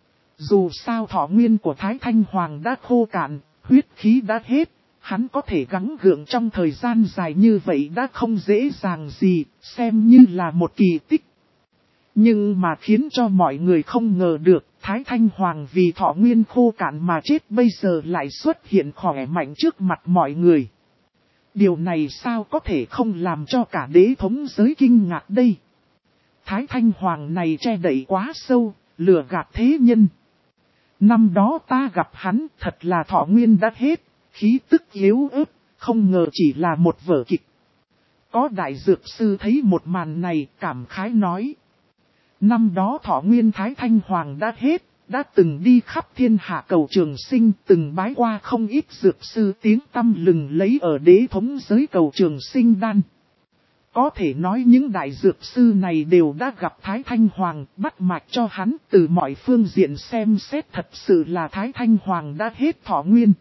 S1: Dù sao thọ nguyên của Thái Thanh Hoàng đã khô cạn, huyết khí đã hết, hắn có thể gắng gượng trong thời gian dài như vậy đã không dễ dàng gì, xem như là một kỳ tích. Nhưng mà khiến cho mọi người không ngờ được, Thái Thanh Hoàng vì thọ nguyên khô cạn mà chết bây giờ lại xuất hiện khỏe mạnh trước mặt mọi người. Điều này sao có thể không làm cho cả đế thống giới kinh ngạc đây? Thái Thanh Hoàng này che đậy quá sâu, lừa gạt thế nhân. Năm đó ta gặp hắn thật là thọ nguyên đã hết, khí tức yếu ớt, không ngờ chỉ là một vở kịch. Có đại dược sư thấy một màn này cảm khái nói. Năm đó thọ nguyên Thái Thanh Hoàng đã hết, đã từng đi khắp thiên hạ cầu trường sinh, từng bái qua không ít dược sư tiếng tăm lừng lấy ở đế thống giới cầu trường sinh đan. Có thể nói những đại dược sư này đều đã gặp Thái Thanh Hoàng, bắt mạch cho hắn, từ mọi phương diện xem xét thật sự là Thái Thanh Hoàng đã hết thọ nguyên.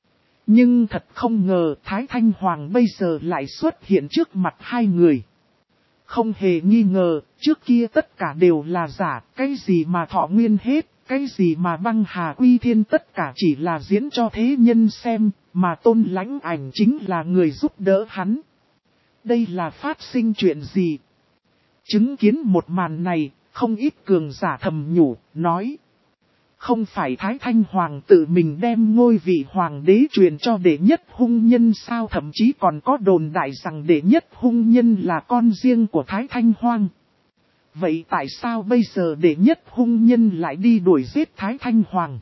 S1: Nhưng thật không ngờ Thái Thanh Hoàng bây giờ lại xuất hiện trước mặt hai người. Không hề nghi ngờ, trước kia tất cả đều là giả, cái gì mà thọ nguyên hết, cái gì mà băng hà quy thiên tất cả chỉ là diễn cho thế nhân xem, mà Tôn Lãnh Ảnh chính là người giúp đỡ hắn. Đây là phát sinh chuyện gì? Chứng kiến một màn này, không ít cường giả thầm nhủ, nói. Không phải Thái Thanh Hoàng tự mình đem ngôi vị hoàng đế truyền cho đệ nhất hung nhân sao, thậm chí còn có đồn đại rằng đệ nhất hung nhân là con riêng của Thái Thanh Hoàng. Vậy tại sao bây giờ đệ nhất hung nhân lại đi đuổi giết Thái Thanh Hoàng?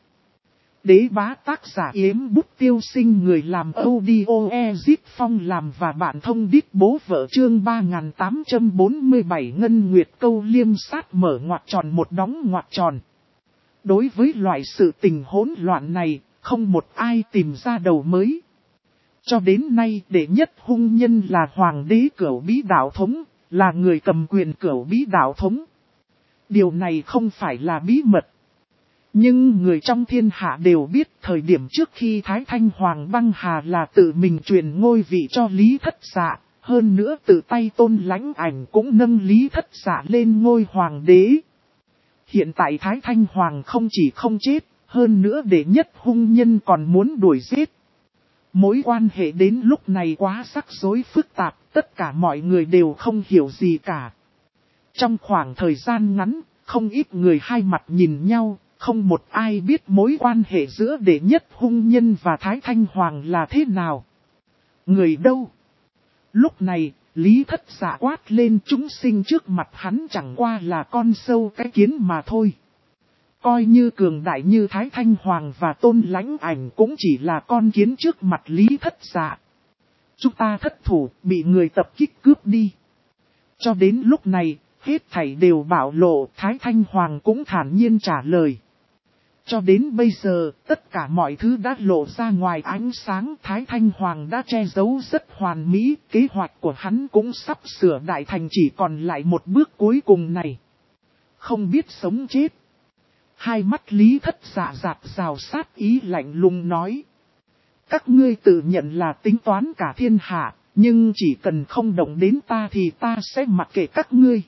S1: Đế bá tác giả Yếm Bút Tiêu Sinh, người làm audio Ezit Phong làm và bạn thông đít bố vợ, chương 3847 Ngân Nguyệt Câu Liêm Sát mở ngoặc tròn một đóng ngoặc tròn. Đối với loại sự tình hỗn loạn này, không một ai tìm ra đầu mới. Cho đến nay đệ nhất hung nhân là Hoàng đế Cửu Bí Đạo Thống, là người cầm quyền Cửu Bí Đạo Thống. Điều này không phải là bí mật. Nhưng người trong thiên hạ đều biết thời điểm trước khi Thái Thanh Hoàng băng hà là tự mình truyền ngôi vị cho Lý Thất Dạ, hơn nữa tự tay Tôn Lãnh Ảnh cũng nâng Lý Thất Dạ lên ngôi hoàng đế. Hiện tại Thái Thanh Hoàng không chỉ không chết, hơn nữa đệ nhất hung nhân còn muốn đuổi giết. Mối quan hệ đến lúc này quá rắc rối phức tạp, tất cả mọi người đều không hiểu gì cả. Trong khoảng thời gian ngắn, không ít người hai mặt nhìn nhau, không một ai biết mối quan hệ giữa đệ nhất hung nhân và Thái Thanh Hoàng là thế nào. Người đâu? Lúc này, Lý Thất Dạ quát lên, chúng sinh trước mặt hắn chẳng qua là con sâu cái kiến mà thôi. Coi như cường đại như Thái Thanh Hoàng và Tôn Lãnh Ảnh cũng chỉ là con kiến trước mặt Lý Thất Dạ. Chúng ta thất thủ, bị người tập kích cướp đi. Cho đến lúc này, hết thảy đều bạo lộ, Thái Thanh Hoàng cũng thản nhiên trả lời. Cho đến bây giờ, tất cả mọi thứ đã lộ ra ngoài ánh sáng. Thái Thanh Hoàng đã che giấu rất hoàn mỹ, kế hoạch của hắn cũng sắp sửa đại thành, chỉ còn lại một bước cuối cùng này. Không biết sống chết. Hai mắt Lý Thất Dạ rạt rào sát ý lạnh lùng nói. Các ngươi tự nhận là tính toán cả thiên hạ, nhưng chỉ cần không động đến ta thì ta sẽ mặc kệ các ngươi.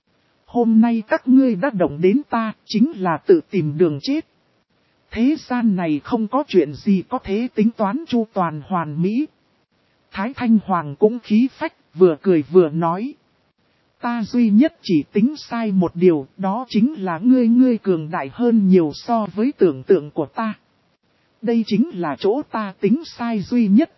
S1: Hôm nay các ngươi đã động đến ta, chính là tự tìm đường chết. Thế gian này không có chuyện gì có thể tính toán chu toàn hoàn mỹ. Thái Thanh Hoàng cũng khí phách, vừa cười vừa nói. Ta duy nhất chỉ tính sai một điều, đó chính là ngươi cường đại hơn nhiều so với tưởng tượng của ta. Đây chính là chỗ ta tính sai duy nhất.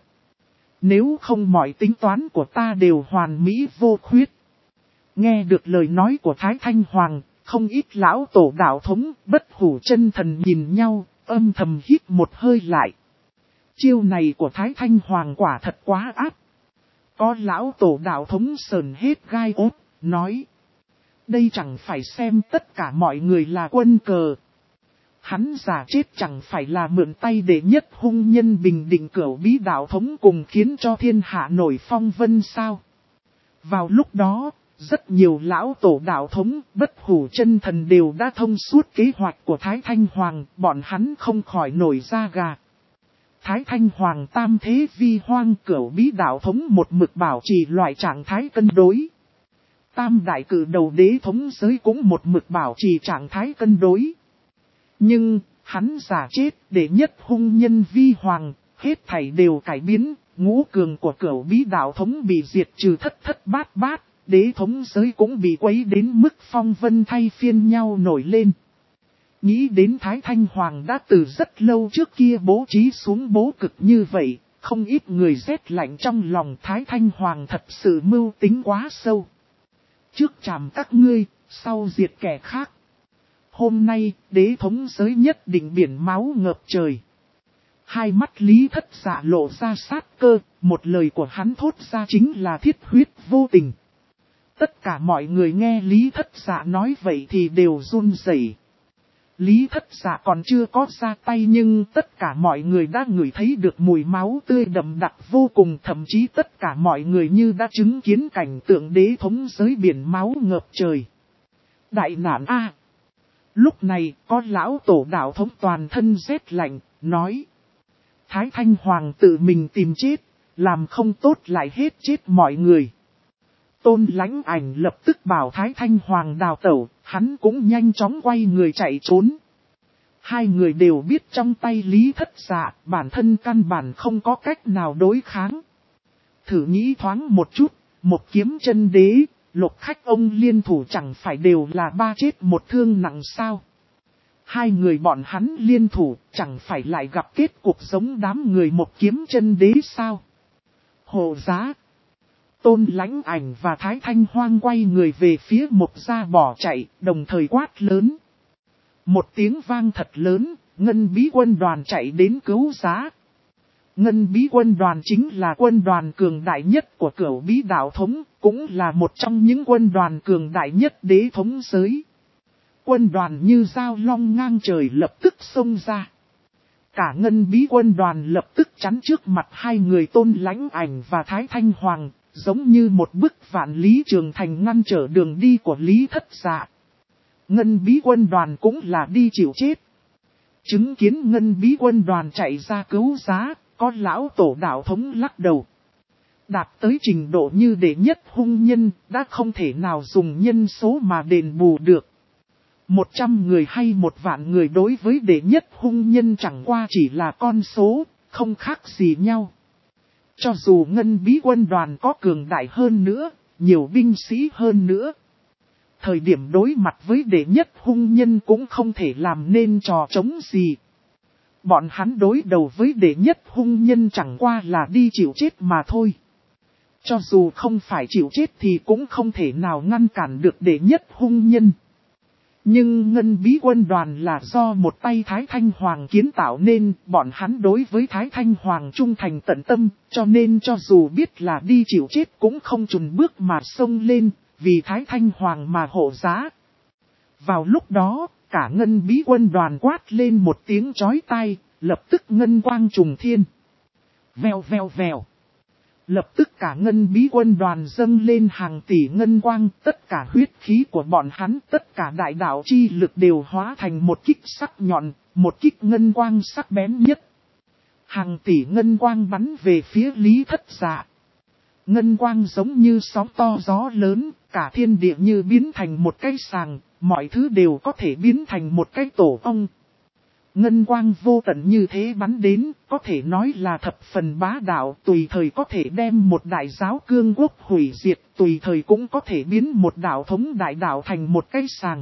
S1: Nếu không mọi tính toán của ta đều hoàn mỹ vô khuyết. Nghe được lời nói của Thái Thanh Hoàng, không ít lão tổ đạo thống, Bất Hủ Chân Thần nhìn nhau, âm thầm hít một hơi lại. Chiêu này của Thái Thanh Hoàng quả thật quá ác. Có lão tổ đạo thống sờn hết gai ốt, nói. Đây chẳng phải xem tất cả mọi người là quân cờ. Hắn giả chết chẳng phải là mượn tay để nhất hung nhân bình định Cửu Bí Đạo Thống cùng khiến cho thiên hạ nổi phong vân sao. Vào lúc đó, rất nhiều lão tổ đạo thống, Bất Hủ Chân Thần đều đã thông suốt kế hoạch của Thái Thanh Hoàng, bọn hắn không khỏi nổi da gà. Thái Thanh Hoàng tam thế vi hoang cửu bí đạo thống một mực bảo trì loại trạng thái cân đối. Tam đại cử đầu đế thống giới cũng một mực bảo trì trạng thái cân đối. Nhưng, hắn giả chết để nhất hung nhân vi hoàng, hết thảy đều cải biến, ngũ cường của cửu bí đạo thống bị diệt trừ thất thất bát bát, đế thống giới cũng bị quấy đến mức phong vân thay phiên nhau nổi lên. Nghĩ đến Thái Thanh Hoàng đã từ rất lâu trước kia bố trí xuống bố cực như vậy, không ít người rét lạnh trong lòng Thái Thanh Hoàng thật sự mưu tính quá sâu. Trước chàm các ngươi, sau diệt kẻ khác. Hôm nay, đế thống giới nhất định biển máu ngập trời. Hai mắt Lý Thất Dạ lộ ra sát cơ, một lời của hắn thốt ra chính là thiết huyết vô tình. Tất cả mọi người nghe Lý Thất Dạ nói vậy thì đều run rẩy. Lý Thất Dạ còn chưa có ra tay nhưng tất cả mọi người đã ngửi thấy được mùi máu tươi đậm đặc vô cùng, thậm chí tất cả mọi người như đã chứng kiến cảnh tượng đế thống giới biển máu ngập trời. Đại nạn a! Lúc này có lão tổ đạo thống toàn thân rét lạnh, nói. Thái Thanh Hoàng tự mình tìm chết, làm không tốt lại hết chết mọi người. Tôn Lãnh Ảnh lập tức bảo Thái Thanh Hoàng đào tẩu, hắn cũng nhanh chóng quay người chạy trốn. Hai người đều biết trong tay Lý Thất Dạ, bản thân căn bản không có cách nào đối kháng. Thử nghĩ thoáng một chút, một kiếm chân đế, Lục Khách ông liên thủ chẳng phải đều là ba chết một thương nặng sao. Hai người bọn hắn liên thủ chẳng phải lại gặp kết cục giống đám người một kiếm chân đế sao. Hồ Giá, Tôn Lãnh Ảnh và Thái Thanh Hoang quay người về phía Mộc Gia bỏ chạy, đồng thời quát lớn. Một tiếng vang thật lớn, Ngân Bí quân đoàn chạy đến cứu giá. Ngân Bí quân đoàn chính là quân đoàn cường đại nhất của Cửu Bí đạo thống, cũng là một trong những quân đoàn cường đại nhất đế thống giới. Quân đoàn như dao long ngang trời lập tức xông ra. Cả Ngân Bí quân đoàn lập tức chắn trước mặt hai người Tôn Lãnh Ảnh và Thái Thanh Hoàng, giống như một bức vạn lý trường thành ngăn trở đường đi của Lý Thất Dạ. Ngân Bí quân đoàn cũng là đi chịu chết. Chứng kiến Ngân Bí quân đoàn chạy ra cứu giá, có lão tổ đạo thống lắc đầu. Đạt tới trình độ như đệ nhất hung nhân, đã không thể nào dùng nhân số mà đền bù được. 100 người hay 1.000 người đối với đệ nhất hung nhân chẳng qua chỉ là con số, không khác gì nhau. Cho dù Ngân Bí quân đoàn có cường đại hơn nữa, nhiều binh sĩ hơn nữa. Thời điểm đối mặt với đệ nhất hung nhân cũng không thể làm nên trò chống gì. Bọn hắn đối đầu với đệ nhất hung nhân chẳng qua là đi chịu chết mà thôi. Cho dù không phải chịu chết thì cũng không thể nào ngăn cản được đệ nhất hung nhân. Nhưng Ngân Bí quân đoàn là do một tay Thái Thanh Hoàng kiến tạo nên, bọn hắn đối với Thái Thanh Hoàng trung thành tận tâm, cho nên cho dù biết là đi chịu chết cũng không chùn bước mà xông lên, vì Thái Thanh Hoàng mà hộ giá. Vào lúc đó, cả Ngân Bí quân đoàn quát lên một tiếng chói tai, lập tức ngân quang trùng thiên. Vèo vèo vèo. Lập tức cả Ngân Bí quân đoàn dâng lên hàng tỷ ngân quang, tất cả huyết khí của bọn hắn, tất cả đại đạo chi lực đều hóa thành một kích sắc nhọn, một kích ngân quang sắc bén nhất. Hàng tỷ ngân quang bắn về phía Lý Thất Dạ. Ngân quang giống như sóng to gió lớn, cả thiên địa như biến thành một cái sàng, mọi thứ đều có thể biến thành một cái tổ ong. Ngân quang vô tận như thế bắn đến, có thể nói là thập phần bá đạo, tùy thời có thể đem một đại giáo cương quốc hủy diệt, tùy thời cũng có thể biến một đạo thống đại đạo thành một cái sàng.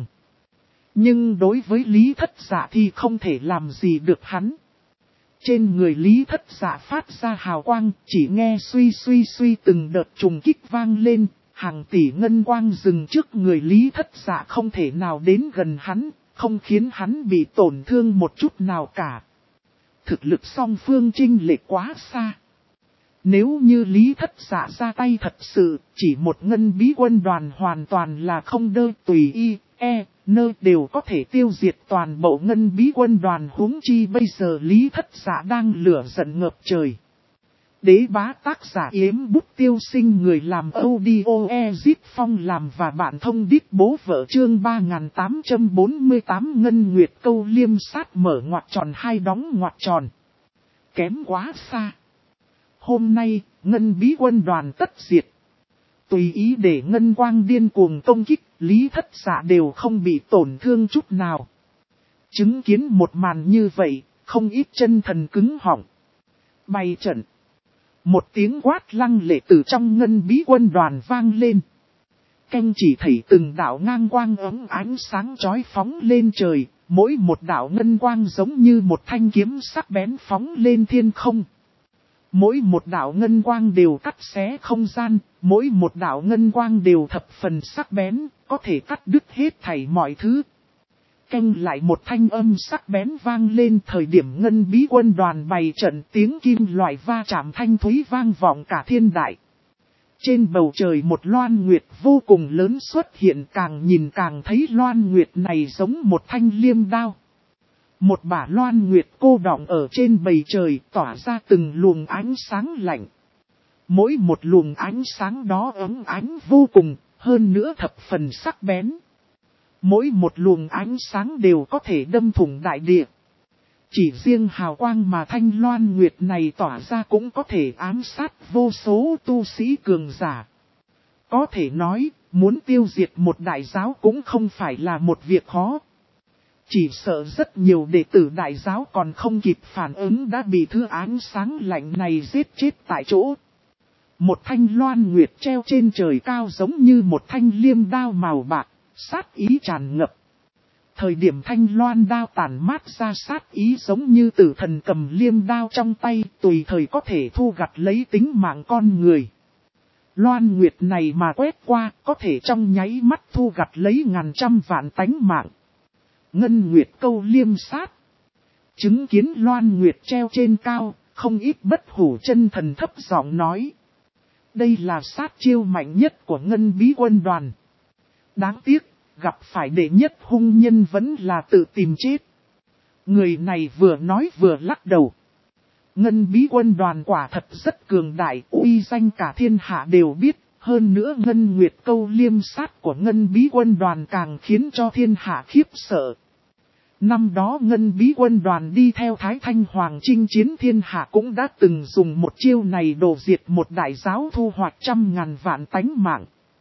S1: Nhưng đối với Lý Thất Dạ thì không thể làm gì được hắn. Trên người Lý Thất Dạ phát ra hào quang, chỉ nghe suy suy suy từng đợt trùng kích vang lên, hàng tỷ ngân quang dừng trước người Lý Thất Dạ không thể nào đến gần hắn. Không khiến hắn bị tổn thương một chút nào cả. Thực lực song phương chênh lệch quá xa. Nếu như Lý Thất Dạ ra tay thật sự, chỉ một Ngân Bí quân đoàn hoàn toàn là không đơ tùy y, nơi đều có thể tiêu diệt toàn bộ Ngân Bí quân đoàn, huống chi bây giờ Lý Thất Dạ đang lửa giận ngập trời. Đế bá tác giả Yếm Bút Tiêu Sinh, người làm audio Ezip Phong làm và bạn thông đít bố vợ chương 3848 Ngân Nguyệt Câu Liêm Sát mở ngoặc tròn hai đóng ngoặc tròn. kém quá xa. Hôm nay, Ngân Bí Quân đoàn tất diệt. Tùy ý để Ngân Quang điên cuồng công kích, Lý Thất Dạ đều không bị tổn thương chút nào. Chứng kiến một màn như vậy, không ít chân thần cứng họng. Bày trận. Một tiếng quát lăng lệ từ trong Ngân Bí Quân đoàn vang lên. Canh chỉ thấy từng đạo ngang quang ấm ánh sáng chói phóng lên trời, mỗi một đạo ngân quang giống như một thanh kiếm sắc bén phóng lên thiên không. Mỗi một đạo ngân quang đều cắt xé không gian, mỗi một đạo ngân quang đều thập phần sắc bén, có thể cắt đứt hết thảy mọi thứ. Canh lại một thanh âm sắc bén vang lên, thời điểm Ngân Bí Quân đoàn bày trận, tiếng kim loại va chạm thanh thúy vang vọng cả thiên đại. Trên bầu trời một loan nguyệt vô cùng lớn xuất hiện, càng nhìn càng thấy loan nguyệt này giống một thanh liêm đao. Một bả loan nguyệt cô đọng ở trên bầu trời tỏa ra từng luồng ánh sáng lạnh. Mỗi một luồng ánh sáng đó ấm ánh vô cùng, hơn nữa thập phần sắc bén. Mỗi một luồng ánh sáng đều có thể đâm thủng đại địa. Chỉ riêng hào quang mà thanh loan nguyệt này tỏa ra cũng có thể ám sát vô số tu sĩ cường giả. Có thể nói, muốn tiêu diệt một đại giáo cũng không phải là một việc khó. Chỉ sợ rất nhiều đệ tử đại giáo còn không kịp phản ứng đã bị thứ ánh sáng lạnh này giết chết tại chỗ. Một thanh loan nguyệt treo trên trời cao giống như một thanh liêm đao màu bạc, sát ý tràn ngập. Thời điểm thanh loan đao tản mát ra sát ý giống như tử thần cầm liêm đao trong tay, tùy thời có thể thu gặt lấy tính mạng con người. Loan nguyệt này mà quét qua, có thể trong nháy mắt thu gặt lấy ngàn trăm vạn tánh mạng. Ngân nguyệt câu liêm sát. Chứng kiến loan nguyệt treo trên cao, không ít bất hủ chân thần thấp giọng nói. Đây là sát chiêu mạnh nhất của Ngân Bí Quân đoàn. Đáng tiếc, gặp phải đệ nhất hung nhân vẫn là tự tìm chết. Người này vừa nói vừa lắc đầu. Ngân Bí Quân đoàn quả thật rất cường đại, uy danh cả thiên hạ đều biết. Hơn nữa Ngân Nguyệt câu liêm sát của Ngân Bí Quân đoàn càng khiến cho thiên hạ khiếp sợ. Năm đó Ngân Bí Quân đoàn đi theo Thái Thanh Hoàng chinh chiến thiên hạ cũng đã từng dùng một chiêu này đổ diệt một đại giáo, thu hoạch trăm ngàn vạn tánh mạng.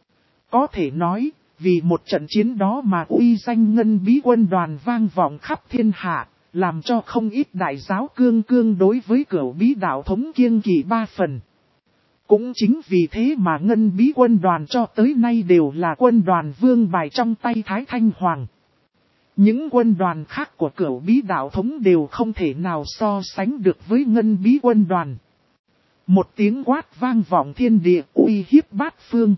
S1: Có thể nói, vì một trận chiến đó mà uy danh Ngân Bí Quân đoàn vang vọng khắp thiên hạ, làm cho không ít đại giáo cương đối với Cửu Bí đạo thống kiêng kỵ ba phần. Cũng chính vì thế mà Ngân Bí Quân đoàn cho tới nay đều là quân đoàn vương bài trong tay Thái Thanh Hoàng. Những quân đoàn khác của Cửu Bí đạo thống đều không thể nào so sánh được với Ngân Bí Quân đoàn. Một tiếng quát vang vọng thiên địa, uy hiếp bát phương.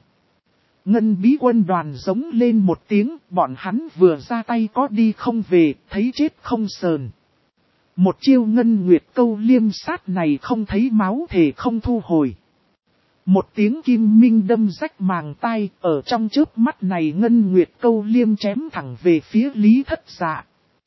S1: Ngân Bí Quân đoàn giống lên một tiếng, bọn hắn vừa ra tay có đi không về, thấy chết không sờn. Một chiêu Ngân Nguyệt câu liêm sát này không thấy máu thể không thu hồi. Một tiếng kim minh đâm rách màng tai, ở trong chớp mắt này Ngân Nguyệt câu liêm chém thẳng về phía Lý Thất Dạ.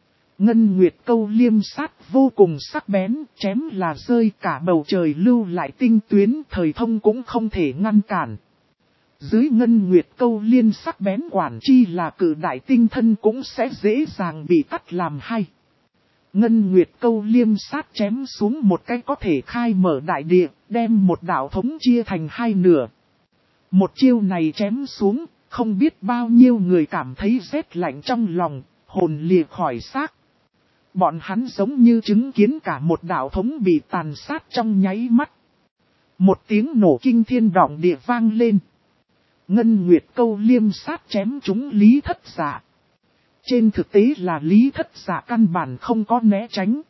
S1: Ngân Nguyệt câu liêm sát vô cùng sắc bén, chém là rơi cả bầu trời lưu lại tinh tuyến, thời thông cũng không thể ngăn cản. Dưới Ngân Nguyệt câu liên sắc bén quản chi là cử đại tinh thân cũng sẽ dễ dàng bị cắt làm hai. Ngân Nguyệt câu liêm sát chém xuống một cái có thể khai mở đại địa, đem một đạo thống chia thành hai nửa. Một chiêu này chém xuống, không biết bao nhiêu người cảm thấy rét lạnh trong lòng, hồn lìa khỏi xác. Bọn hắn giống như chứng kiến cả một đạo thống bị tàn sát trong nháy mắt. Một tiếng nổ kinh thiên động địa vang lên. Ngân Nguyệt câu liêm sát chém trúng Lý Thất Dạ. Trên thực tế là Lý Thất Dạ căn bản không có né tránh.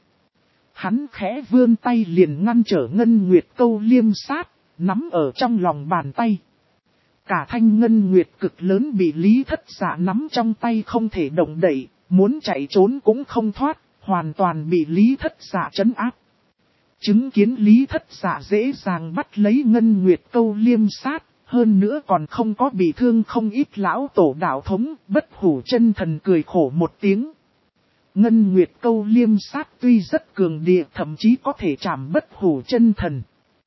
S1: Hắn khẽ vươn tay liền ngăn trở Ngân Nguyệt câu liêm sát, nắm ở trong lòng bàn tay. Cả thanh Ngân Nguyệt cực lớn bị Lý Thất Dạ nắm trong tay không thể động đậy, muốn chạy trốn cũng không thoát, hoàn toàn bị Lý Thất Dạ trấn áp. Chứng kiến Lý Thất Dạ dễ dàng bắt lấy Ngân Nguyệt câu liêm sát. Hơn nữa còn không có bị thương không ít lão tổ đạo thống, bất hủ chân thần cười khổ một tiếng. Ngân Nguyệt câu liêm sát tuy rất cường địa, thậm chí có thể chạm bất hủ chân thần.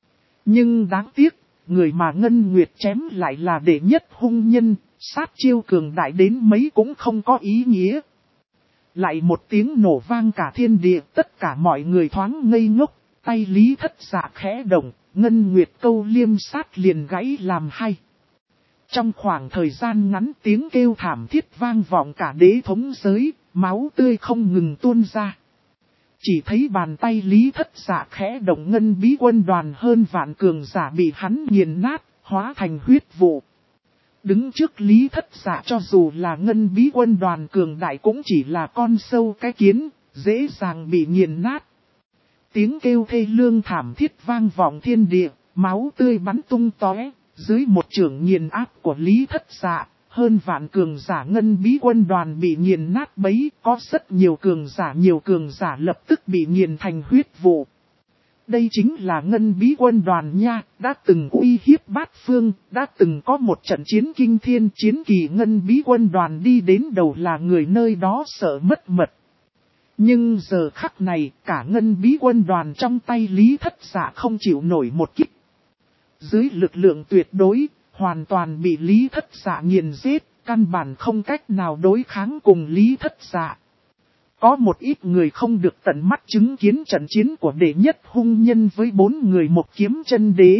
S1: Nhưng đáng tiếc, người mà Ngân Nguyệt chém lại là đệ nhất hung nhân, sát chiêu cường đại đến mấy cũng không có ý nghĩa. Lại một tiếng nổ vang cả thiên địa, tất cả mọi người thoáng ngây ngốc, tay Lý Thất Dạ khẽ động, Ngân Nguyệt câu liêm sát liền gãy làm hai. Trong khoảng thời gian ngắn tiếng kêu thảm thiết vang vọng cả đế thống giới, máu tươi không ngừng tuôn ra. Chỉ thấy bàn tay Lý Thất Dạ khẽ động, ngân bí quân đoàn hơn vạn cường giả bị hắn nghiền nát, hóa thành huyết vụ. Đứng trước Lý Thất Dạ cho dù là ngân bí quân đoàn cường đại cũng chỉ là con sâu cái kiến, dễ dàng bị nghiền nát. Tiếng kêu thê lương thảm thiết vang vọng thiên địa, máu tươi bắn tung tóe, dưới một chưởng nghiền áp của Lý Thất Dạ, hơn vạn cường giả ngân bí quân đoàn bị nghiền nát bấy, có rất nhiều cường giả lập tức bị nghiền thành huyết vụ. Đây chính là ngân bí quân đoàn nha, đã từng uy hiếp bát phương, đã từng có một trận chiến kinh thiên, chiến kỳ ngân bí quân đoàn đi đến đầu là người nơi đó sợ mất mật. Nhưng giờ khắc này, cả ngân bí quân đoàn trong tay Lý Thất Dạ không chịu nổi một kích. Dưới lực lượng tuyệt đối, hoàn toàn bị Lý Thất Dạ nghiền giết, căn bản không cách nào đối kháng cùng Lý Thất Dạ. Có một ít người không được tận mắt chứng kiến trận chiến của đệ nhất hung nhân với 4 người một kiếm chân đế.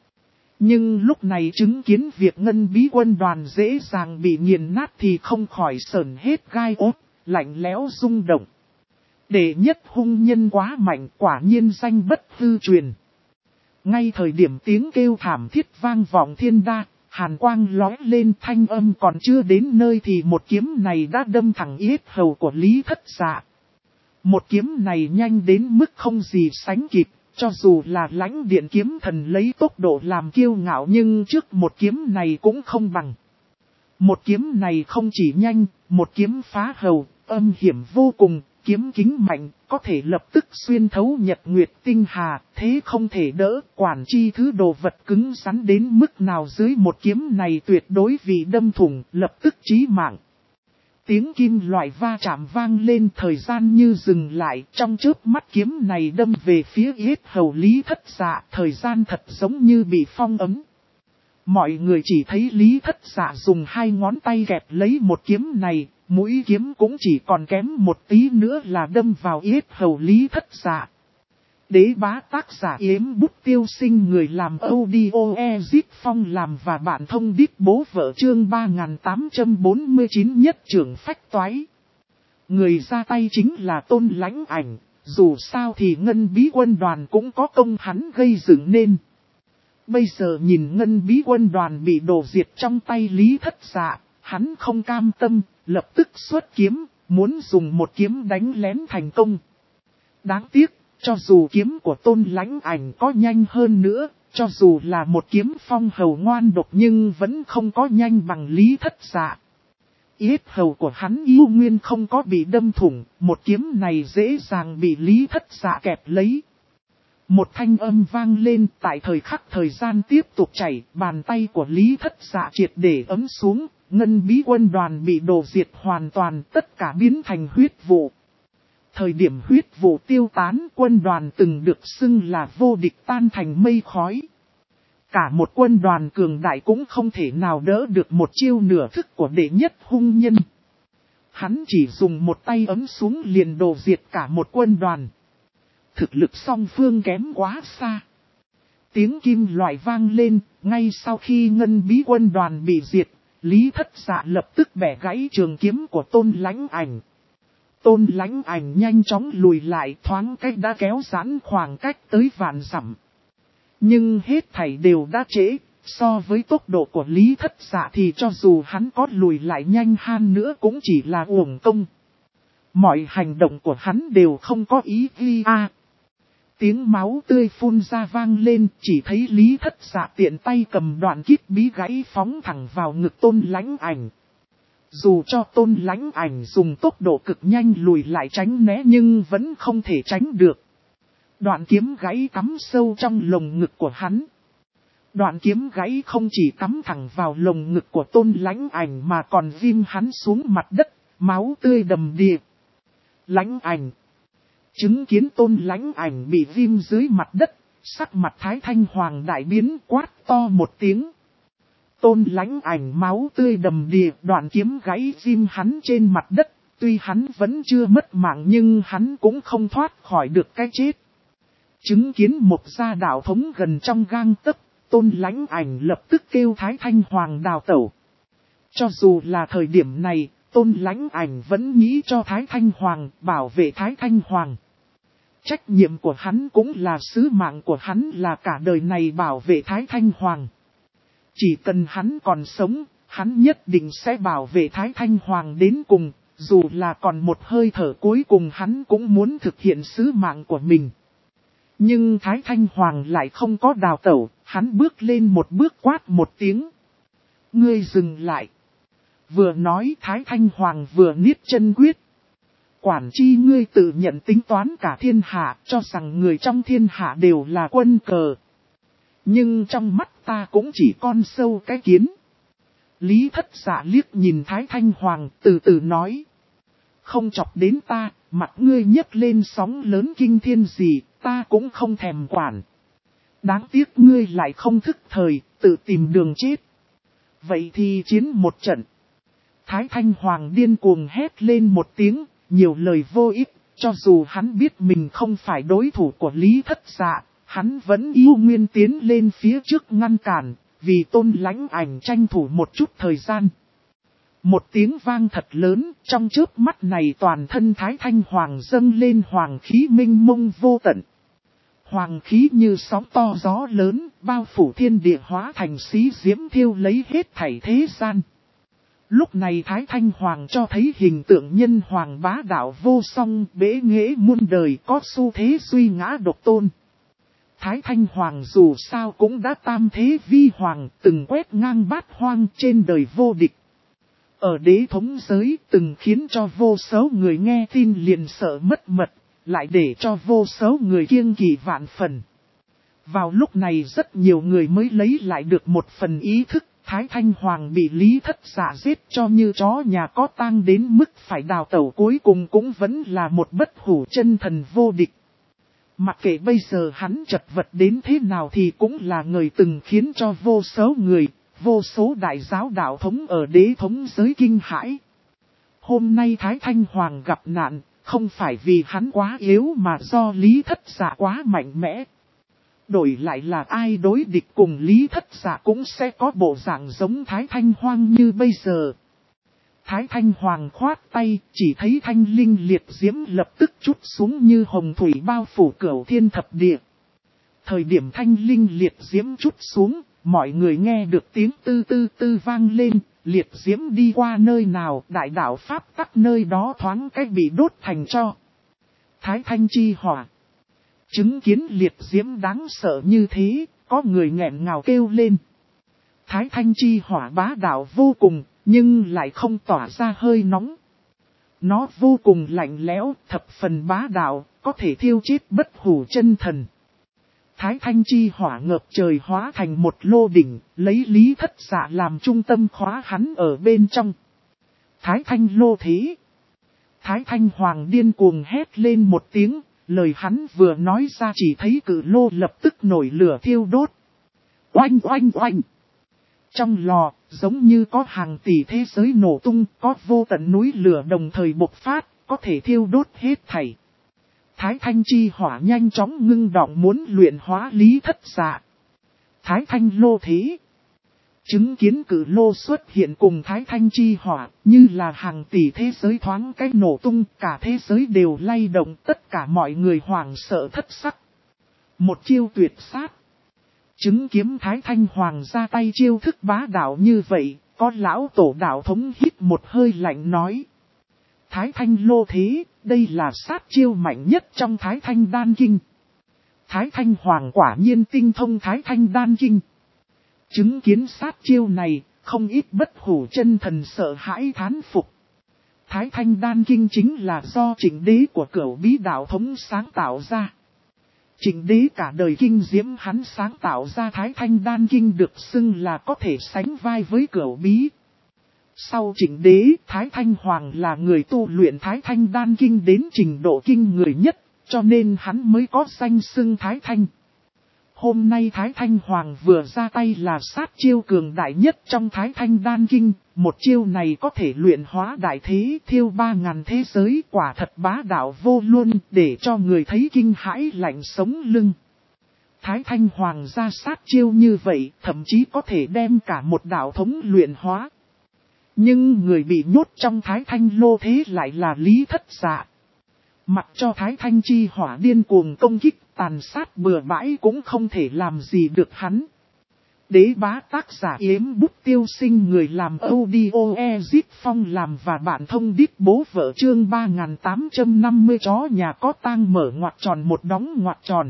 S1: Nhưng lúc này chứng kiến việc ngân bí quân đoàn dễ dàng bị nghiền nát thì không khỏi sởn hết gai ốt, lạnh lẽo rung động. Đệ nhất hung nhân quá mạnh, quả nhiên danh bất hư truyền. Ngay thời điểm tiếng kêu thảm thiết vang vọng thiên đa, hàn quang lóe lên, thanh âm còn chưa đến nơi thì một kiếm này đã đâm thẳng yết hầu của Lý Thất Dạ. Một kiếm này nhanh đến mức không gì sánh kịp, cho dù là Lãnh Điện kiếm thần lấy tốc độ làm kiêu ngạo nhưng trước một kiếm này cũng không bằng. Một kiếm này không chỉ nhanh, một kiếm phá hầu, âm hiểm vô cùng. Kiếm kính mạnh, có thể lập tức xuyên thấu nhật nguyệt tinh hà, thế không thể đỡ, quản chi thứ đồ vật cứng rắn đến mức nào dưới một kiếm này tuyệt đối vì đâm thủng, lập tức chí mạng. Tiếng kim loại va chạm vang lên, thời gian như dừng lại, trong chớp mắt kiếm này đâm về phía yết hầu Lý Thất Dạ, thời gian thật giống như bị phong ấm. Mọi người chỉ thấy Lý Thất Dạ dùng hai ngón tay kẹp lấy một kiếm này. Mũi kiếm cũng chỉ còn kém một tí nữa là đâm vào yết hầu Lý Thất Dạ. Đế bá tác giả Yếm Bút Tiêu Sinh, người làm audio Ezip Phong làm và bạn thông đít bố vợ chương 3849 nhất trưởng phách toái. Người ra tay chính là Tôn Lãnh Ảnh, dù sao thì ngân bí quân đoàn cũng có công hắn gây dựng nên. Bây giờ nhìn ngân bí quân đoàn bị đổ diệt trong tay Lý Thất Dạ, hắn không cam tâm, lập tức xuất kiếm, muốn dùng một kiếm đánh lén thành công. Đáng tiếc, cho dù kiếm của Tôn Lãnh Ảnh có nhanh hơn nữa, cho dù là một kiếm phong hầu ngoan độc nhưng vẫn không có nhanh bằng Lý Thất Dạ. Yết hầu của hắn yêu nguyên không có bị đâm thủng, một kiếm này dễ dàng bị Lý Thất Dạ kẹp lấy. Một thanh âm vang lên, tại thời khắc thời gian tiếp tục chảy, bàn tay của Lý Thất Dạ triệt để ấm xuống. Ngân bí quân đoàn bị đổ diệt hoàn toàn, tất cả biến thành huyết vụ. Thời điểm huyết vụ tiêu tán, quân đoàn từng được xưng là vô địch tan thành mây khói. Cả một quân đoàn cường đại cũng không thể nào đỡ được một chiêu nửa thức của đệ nhất hung nhân. Hắn chỉ dùng một tay ấm xuống liền đổ diệt cả một quân đoàn. Thực lực song phương kém quá xa. Tiếng kim loại vang lên, ngay sau khi ngân bí quân đoàn bị diệt. Lý Thất Dạ lập tức bẻ gãy trường kiếm của Tôn Lãnh Ảnh. Tôn Lãnh Ảnh nhanh chóng lùi lại, thoáng cách đã kéo giãn khoảng cách tới vạn dặm. Nhưng hết thảy đều đã trễ, so với tốc độ của Lý Thất Dạ thì cho dù hắn có lùi lại nhanh hơn nữa cũng chỉ là uổng công. Mọi hành động của hắn đều không có ý ghi a. Tiếng máu tươi phun ra vang lên, chỉ thấy Lý Thất Dạ tiện tay cầm đoạn kích bí gãy phóng thẳng vào ngực Tôn Lãnh Ảnh. Dù cho Tôn Lãnh Ảnh dùng tốc độ cực nhanh lùi lại tránh né nhưng vẫn không thể tránh được. Đoạn kiếm gãy cắm sâu trong lồng ngực của hắn. Đoạn kiếm gãy không chỉ cắm thẳng vào lồng ngực của Tôn Lãnh Ảnh mà còn ghim hắn xuống mặt đất, máu tươi đầm đìa. Lãnh Ảnh. Chứng kiến Tôn Lãnh Ảnh bị ghim dưới mặt đất, sắc mặt Thái Thanh Hoàng đại biến, quát to một tiếng. Tôn Lãnh Ảnh máu tươi đầm đìa, đoạn kiếm gãy ghim hắn trên mặt đất, tuy hắn vẫn chưa mất mạng nhưng hắn cũng không thoát khỏi được cái chết. Chứng kiến một gia đạo thống gần trong gang tấc, Tôn Lãnh Ảnh lập tức kêu Thái Thanh Hoàng đào tẩu. Cho dù là thời điểm này, Tôn Lãnh Ảnh vẫn nghĩ cho Thái Thanh Hoàng bảo vệ Thái Thanh Hoàng. Trách nhiệm của hắn cũng là sứ mạng của hắn là cả đời này bảo vệ Thái Thanh Hoàng. Chỉ cần hắn còn sống, hắn nhất định sẽ bảo vệ Thái Thanh Hoàng đến cùng, dù là còn một hơi thở cuối cùng hắn cũng muốn thực hiện sứ mạng của mình. Nhưng Thái Thanh Hoàng lại không có đào tẩu, hắn bước lên một bước quát một tiếng. Ngươi dừng lại. Vừa nói Thái Thanh Hoàng vừa niết chân quyết. Quản chi ngươi tự nhận tính toán cả thiên hạ, cho rằng người trong thiên hạ đều là quân cờ. Nhưng trong mắt ta cũng chỉ con sâu cái kiến. Lý Thất Dạ liếc nhìn Thái Thanh Hoàng từ từ nói. Không chọc đến ta, mặt ngươi nhấc lên sóng lớn kinh thiên gì, ta cũng không thèm quản. Đáng tiếc ngươi lại không thức thời, tự tìm đường chết. Vậy thì chiến một trận. Thái Thanh Hoàng điên cuồng hét lên một tiếng, nhiều lời vô ích, cho dù hắn biết mình không phải đối thủ của Lý Thất Dạ, hắn vẫn yêu nguyên tiến lên phía trước ngăn cản, vì Tôn Lãnh Ảnh tranh thủ một chút thời gian. Một tiếng vang thật lớn, trong chớp mắt này toàn thân Thái Thanh Hoàng dâng lên hoàng khí minh mông vô tận. Hoàng khí như sóng to gió lớn, bao phủ thiên địa hóa thành xí diễm thiêu lấy hết thảy thế gian. Lúc này Thái Thanh Hoàng cho thấy hình tượng nhân hoàng bá đạo vô song, bế nghệ muôn đời, có xu thế suy ngã độc tôn. Thái Thanh Hoàng dù sao cũng đã tam thế vi hoàng, từng quét ngang bát hoang trên đời vô địch. Ở đế thống giới từng khiến cho vô số người nghe tin liền sợ mất mật, lại để cho vô số người kiêng kỵ vạn phần. Vào lúc này rất nhiều người mới lấy lại được một phần ý thức, Thái Thanh Hoàng bị Lý Thất Dạ giết cho như chó nhà có tang đến mức phải đào tẩu cuối cùng cũng vẫn là một bất hủ chân thần vô địch. Mặc kệ bây giờ hắn chật vật đến thế nào thì cũng là người từng khiến cho vô số người, vô số đại giáo đạo thống ở đế thống giới kinh hãi. Hôm nay Thái Thanh Hoàng gặp nạn, không phải vì hắn quá yếu mà do Lý Thất Dạ quá mạnh mẽ. Đổi lại là ai đối địch cùng Lý Thất Dạ cũng sẽ có bộ dạng giống Thái Thanh Hoàng như bây giờ. Thái Thanh Hoàng khoát tay, chỉ thấy thanh linh liệt diễm lập tức trút xuống như hồng thủy bao phủ cửu thiên thập địa. Thời điểm thanh linh liệt diễm trút xuống, mọi người nghe được tiếng tư tư tư vang lên, liệt diễm đi qua nơi nào, đại đạo Pháp tắc nơi đó thoáng cách bị đốt thành tro. Thái Thanh chi hỏa. Chứng kiến liệt diễm đáng sợ như thế, có người nghẹn ngào kêu lên. Thái Thanh chi hỏa bá đạo vô cùng, nhưng lại không tỏa ra hơi nóng. Nó vô cùng lạnh lẽo, thập phần bá đạo, có thể thiêu chết bất hủ chân thần. Thái Thanh chi hỏa ngập trời hóa thành một lô đỉnh, lấy Lý Thất Dạ làm trung tâm khóa hắn ở bên trong. Thái Thanh lô thế. Thái Thanh Hoàng điên cuồng hét lên một tiếng, lời hắn vừa nói ra chỉ thấy cự lô lập tức nổi lửa thiêu đốt. Oanh oanh oanh. Trong lò, giống như có hàng tỷ thế giới nổ tung, có vô tận núi lửa đồng thời bộc phát, có thể thiêu đốt hết thảy. Thái Thanh chi hỏa nhanh chóng ngưng đọng muốn luyện hóa Lý Thất Dạ. Thái Thanh lô thế. Chứng kiến cử lô xuất hiện cùng Thái Thanh chi hỏa, như là hàng tỷ thế giới thoáng cái nổ tung, cả thế giới đều lay động, tất cả mọi người hoảng sợ thất sắc. Một chiêu tuyệt sát. Chứng kiếm Thái Thanh Hoàng ra tay chiêu thức bá đạo như vậy, có lão tổ đạo thống hít một hơi lạnh nói. Thái Thanh lô thế, đây là sát chiêu mạnh nhất trong Thái Thanh đan kinh. Thái Thanh Hoàng quả nhiên tinh thông Thái Thanh đan kinh. Chứng kiến sát chiêu này, không ít bất hủ chân thần sợ hãi thán phục. Thái Thanh đan kinh chính là do Trịnh Đế của Cửu Bí đạo thống sáng tạo ra. Trịnh Đế cả đời kinh diễm hắn sáng tạo ra Thái Thanh đan kinh được xưng là có thể sánh vai với Cửu Bí. Sau Trịnh Đế, Thái Thanh Hoàng là người tu luyện Thái Thanh đan kinh đến trình độ kinh người nhất, cho nên hắn mới có danh xưng Thái Thanh. Hôm nay Thái Thanh Hoàng vừa ra tay là sát chiêu cường đại nhất trong Thái Thanh đan kinh, một chiêu này có thể luyện hóa đại thế thiêu 3000 thế giới, quả thật bá đạo vô luôn, để cho người thấy kinh hãi lạnh sống lưng. Thái Thanh Hoàng ra sát chiêu như vậy, thậm chí có thể đem cả một đạo thống luyện hóa. Nhưng người bị nhốt trong Thái Thanh lô thế lại là Lý Thất Dạ. Mặc cho Thái Thanh chi hỏa điên cuồng công kích, tàn sát bừa bãi cũng không thể làm gì được hắn. Đế bá tác giả Yếm Bút Tiêu Sinh, người làm audio Ezip Phong làm và bạn thông đít bố vợ chương 3850 chó nhà có tang mở ngoặc tròn một đóng ngoặc tròn.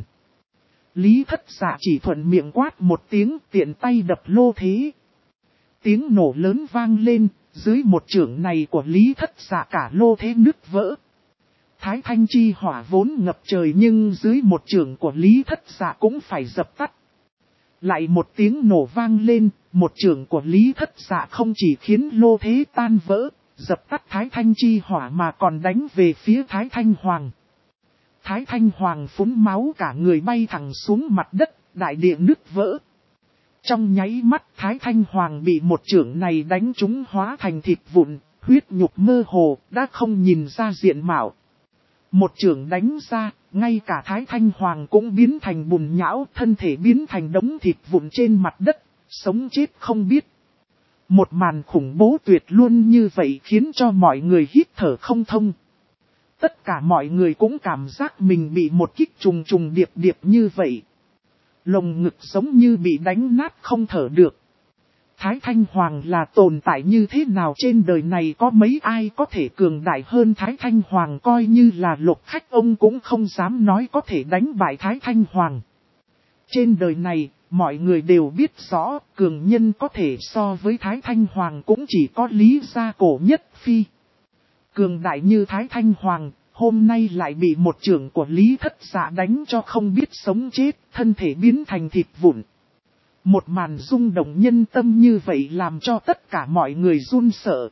S1: Lý Thất Dạ chỉ thuận miệng quát một tiếng, tiện tay đập lô thế. Tiếng nổ lớn vang lên, dưới một chưởng này của Lý Thất Dạ cả lô thế nứt vỡ. Thái Thanh chi hỏa vốn ngập trời nhưng dưới một chưởng của Lý Thất Dạ cũng phải dập tắt. Lại một tiếng nổ vang lên, một chưởng của Lý Thất Dạ không chỉ khiến lô thế tan vỡ, dập tắt Thái Thanh chi hỏa mà còn đánh về phía Thái Thanh Hoàng. Thái Thanh Hoàng phúng máu cả người bay thẳng xuống mặt đất, đại địa nứt vỡ. Trong nháy mắt Thái Thanh Hoàng bị một chưởng này đánh trúng hóa thành thịt vụn, huyết nhục mơ hồ, đã không nhìn ra diện mạo. Một chưởng đánh ra, ngay cả Thái Thanh Hoàng cũng biến thành bùn nhão, thân thể biến thành đống thịt vụn trên mặt đất, sống chết không biết. Một màn khủng bố tuyệt luôn như vậy khiến cho mọi người hít thở không thông. Tất cả mọi người cũng cảm giác mình bị một kích trùng trùng điệp điệp như vậy. Lồng ngực giống như bị đánh nát không thở được. Thái Thanh Hoàng là tồn tại như thế nào trên đời này, có mấy ai có thể cường đại hơn Thái Thanh Hoàng, coi như là Lục Khách ông cũng không dám nói có thể đánh bại Thái Thanh Hoàng. Trên đời này, mọi người đều biết rõ, cường nhân có thể so với Thái Thanh Hoàng cũng chỉ có Lý Gia Cổ Nhất Phi. Cường đại như Thái Thanh Hoàng, hôm nay lại bị một chưởng của Lý Thất Dạ đánh cho không biết sống chết, thân thể biến thành thịt vụn. Một màn rung động nhân tâm như vậy làm cho tất cả mọi người run sợ.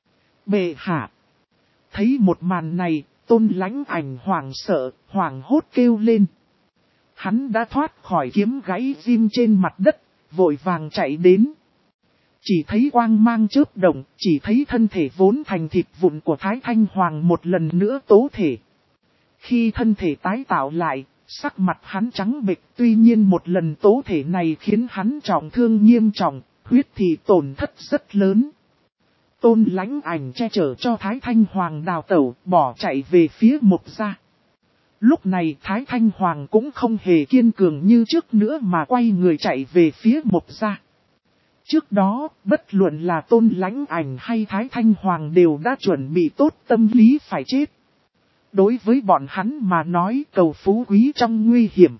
S1: Bệ hạ. Thấy một màn này, Tôn Lãnh Ảnh hoảng sợ, hoảng hốt kêu lên. Hắn đã thoát khỏi kiếm gãy rim trên mặt đất, vội vàng chạy đến. Chỉ thấy quang mang chớp động, chỉ thấy thân thể vốn thành thịt vụn của Thái Thanh Hoàng một lần nữa tố thể. Khi thân thể tái tạo lại, sắc mặt hắn trắng bệch, tuy nhiên một lần tố thể này khiến hắn trọng thương nghiêm trọng, huyết thì tổn thất rất lớn. Tôn Lãnh Ảnh che chở cho Thái Thanh Hoàng đào tẩu, bỏ chạy về phía Mộc Gia. Lúc này Thái Thanh Hoàng cũng không hề kiên cường như trước nữa mà quay người chạy về phía Mộc Gia. Trước đó, bất luận là Tôn Lãnh Ảnh hay Thái Thanh Hoàng đều đã chuẩn bị tốt tâm lý phải chết. Đối với bọn hắn mà nói cầu phú quý trong nguy hiểm.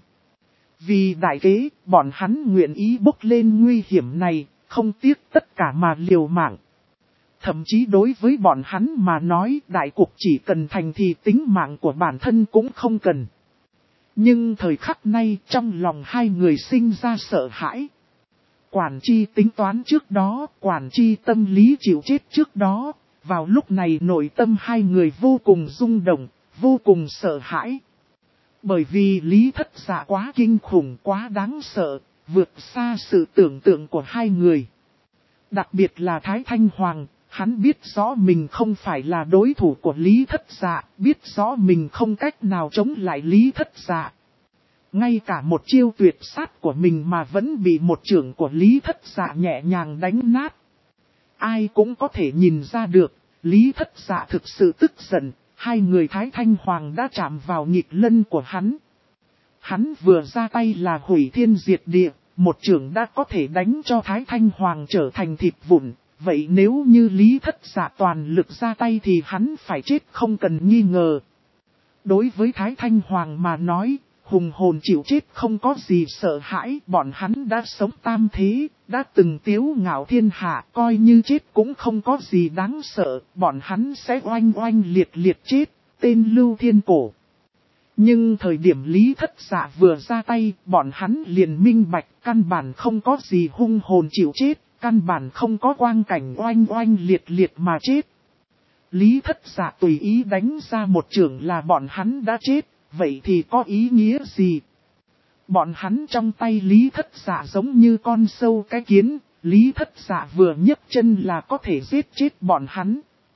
S1: Vì đại kế, bọn hắn nguyện ý bốc lên nguy hiểm này, không tiếc tất cả mà liều mạng. Thậm chí đối với bọn hắn mà nói đại cục chỉ cần thành thì tính mạng của bản thân cũng không cần. Nhưng thời khắc này trong lòng hai người sinh ra sợ hãi. Quản Chi tính toán trước đó, Quản Chi tâm lý chịu chết trước đó, vào lúc này nội tâm hai người vô cùng rung động, vô cùng sợ hãi. Bởi vì Lý Thất Dạ quá kinh khủng, quá đáng sợ, vượt xa sự tưởng tượng của hai người. Đặc biệt là Thái Thanh Hoàng, hắn biết rõ mình không phải là đối thủ của Lý Thất Dạ, biết rõ mình không cách nào chống lại Lý Thất Dạ. Ngay cả một chiêu tuyệt sát của mình mà vẫn bị một chưởng của Lý Thất Dạ nhẹ nhàng đánh nát. Ai cũng có thể nhìn ra được, Lý Thất Dạ thực sự tức giận, hai người Thái Thanh Hoàng đã chạm vào nghịch lân của hắn. Hắn vừa ra tay là hủy thiên diệt địa, một chưởng đã có thể đánh cho Thái Thanh Hoàng trở thành thịt vụn. Vậy nếu như Lý Thất Dạ toàn lực ra tay thì hắn phải chết không cần nghi ngờ. Đối với Thái Thanh Hoàng mà nói, hùng hồn chịu chết không có gì sợ hãi, bọn hắn đã sống tam thế, đã từng tiếu ngạo thiên hạ, coi như chết cũng không có gì đáng sợ, bọn hắn sẽ oanh oanh liệt liệt chết, tên Lưu Thiên Cổ. Nhưng thời điểm Lý Thất Dạ vừa ra tay, bọn hắn liền minh bạch, căn bản không có gì hung hồn chịu chết, căn bản không có quang cảnh oanh oanh liệt liệt mà chết. Lý Thất Dạ tùy ý đánh ra một chưởng là bọn hắn đã chết. Vậy thì có ý nghĩa gì? Bọn hắn trong tay Lý Thất Dạ giống như con sâu cái kiến, Lý Thất Dạ vừa nhấc chân là có thể giết chết bọn hắn.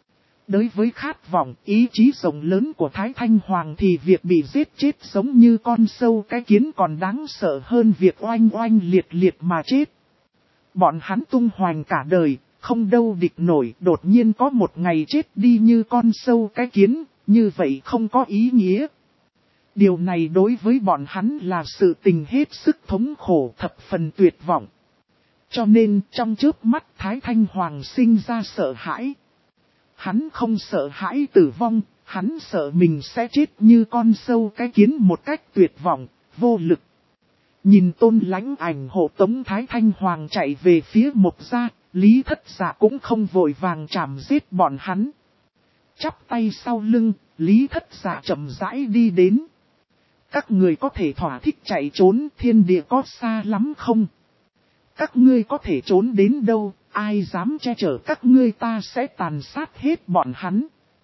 S1: Đối với khát vọng, ý chí rộng lớn của Thái Thanh Hoàng thì việc bị giết chết giống như con sâu cái kiến còn đáng sợ hơn việc oanh oanh liệt liệt mà chết. Bọn hắn tung hoành cả đời, không đâu địch nổi, đột nhiên có một ngày chết đi như con sâu cái kiến, như vậy không có ý nghĩa. Điều này đối với bọn hắn là sự tình hết sức thống khổ thập phần tuyệt vọng. Cho nên trong chớp mắt Thái Thanh Hoàng sinh ra sợ hãi. Hắn không sợ hãi tử vong, hắn sợ mình sẽ chết như con sâu cái kiến một cách tuyệt vọng, vô lực. Nhìn Tôn Lãnh Ảnh hộ tống Thái Thanh Hoàng chạy về phía Mộc Gia, Lý Thất Dạ cũng không vội vàng chảm giết bọn hắn. Chắp tay sau lưng, Lý Thất Dạ chậm rãi đi đến. Các người có thể thỏa thích chạy trốn, thiên địa có xa lắm không? Các ngươi có thể trốn đến đâu, ai dám che chở các ngươi, ta sẽ tàn sát hết bọn hắn.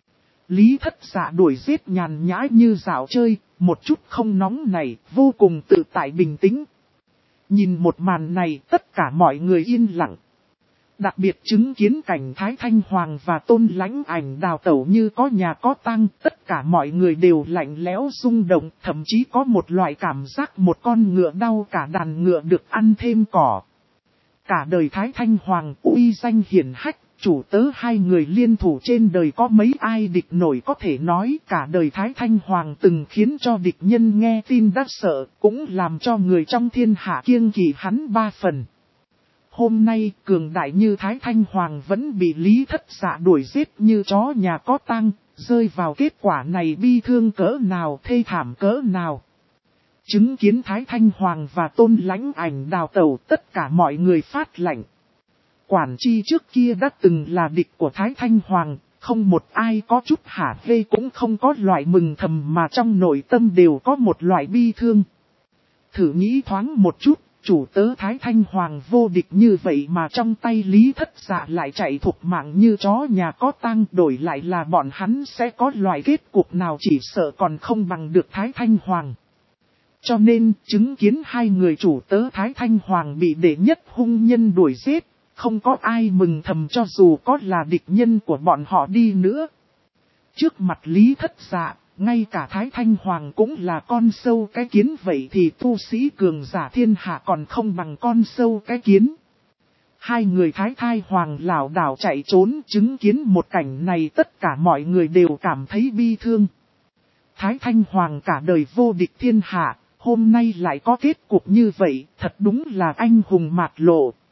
S1: Lý Thất Dạ đuổi giết nhàn nhã như dạo chơi, một chút không nóng này, vô cùng tự tại bình tĩnh. Nhìn một màn này, tất cả mọi người yên lặng. Đặc biệt chứng kiến cảnh Thái Thanh Hoàng và Tôn Lãnh Ảnh đào tẩu như có nhà có tang, tất cả mọi người đều lạnh lẽo rung động, thậm chí có một loại cảm giác một con ngựa đau cả đàn ngựa được ăn thêm cỏ. Cả đời Thái Thanh Hoàng uy danh hiển hách, chủ tớ hai người liên thủ trên đời có mấy ai địch nổi, có thể nói cả đời Thái Thanh Hoàng từng khiến cho địch nhân nghe tin đã sợ, cũng làm cho người trong thiên hạ kiêng kỵ hắn ba phần. Hôm nay cường đại như Thái Thanh Hoàng vẫn bị Lý Thất Dạ đuổi giết như chó nhà có tang, rơi vào kết quả này bi thương cỡ nào, thê thảm cỡ nào. Chứng kiến Thái Thanh Hoàng và Tôn Lãnh Ảnh đào tẩu, tất cả mọi người phát lạnh. Quản chi trước kia đã từng là địch của Thái Thanh Hoàng, không một ai có chút hả hê, cũng không có loại mừng thầm mà trong nội tâm đều có một loại bi thương. Thử nghĩ thoáng một chút, chủ tớ Thái Thanh Hoàng vô địch như vậy mà trong tay Lý Thất Dạ lại chạy thục mạng như chó nhà có tang, đổi lại là bọn hắn sẽ có loại kết cục nào chỉ sợ còn không bằng được Thái Thanh Hoàng. Cho nên, chứng kiến hai người chủ tớ Thái Thanh Hoàng bị đệ nhất hung nhân đuổi giết, không có ai mừng thầm cho dù có là địch nhân của bọn họ đi nữa. Trước mặt Lý Thất Dạ, ngay cả Thái Thanh Hoàng cũng là con sâu cái kiến, vậy thì tu sĩ cường giả thiên hạ còn không bằng con sâu cái kiến. Hai người Thái Hoàng lảo đảo chạy trốn, chứng kiến một cảnh này tất cả mọi người đều cảm thấy bi thương. Thái Thanh Hoàng cả đời vô địch thiên hạ, hôm nay lại có kết cục như vậy, thật đúng là anh hùng mạt lộ.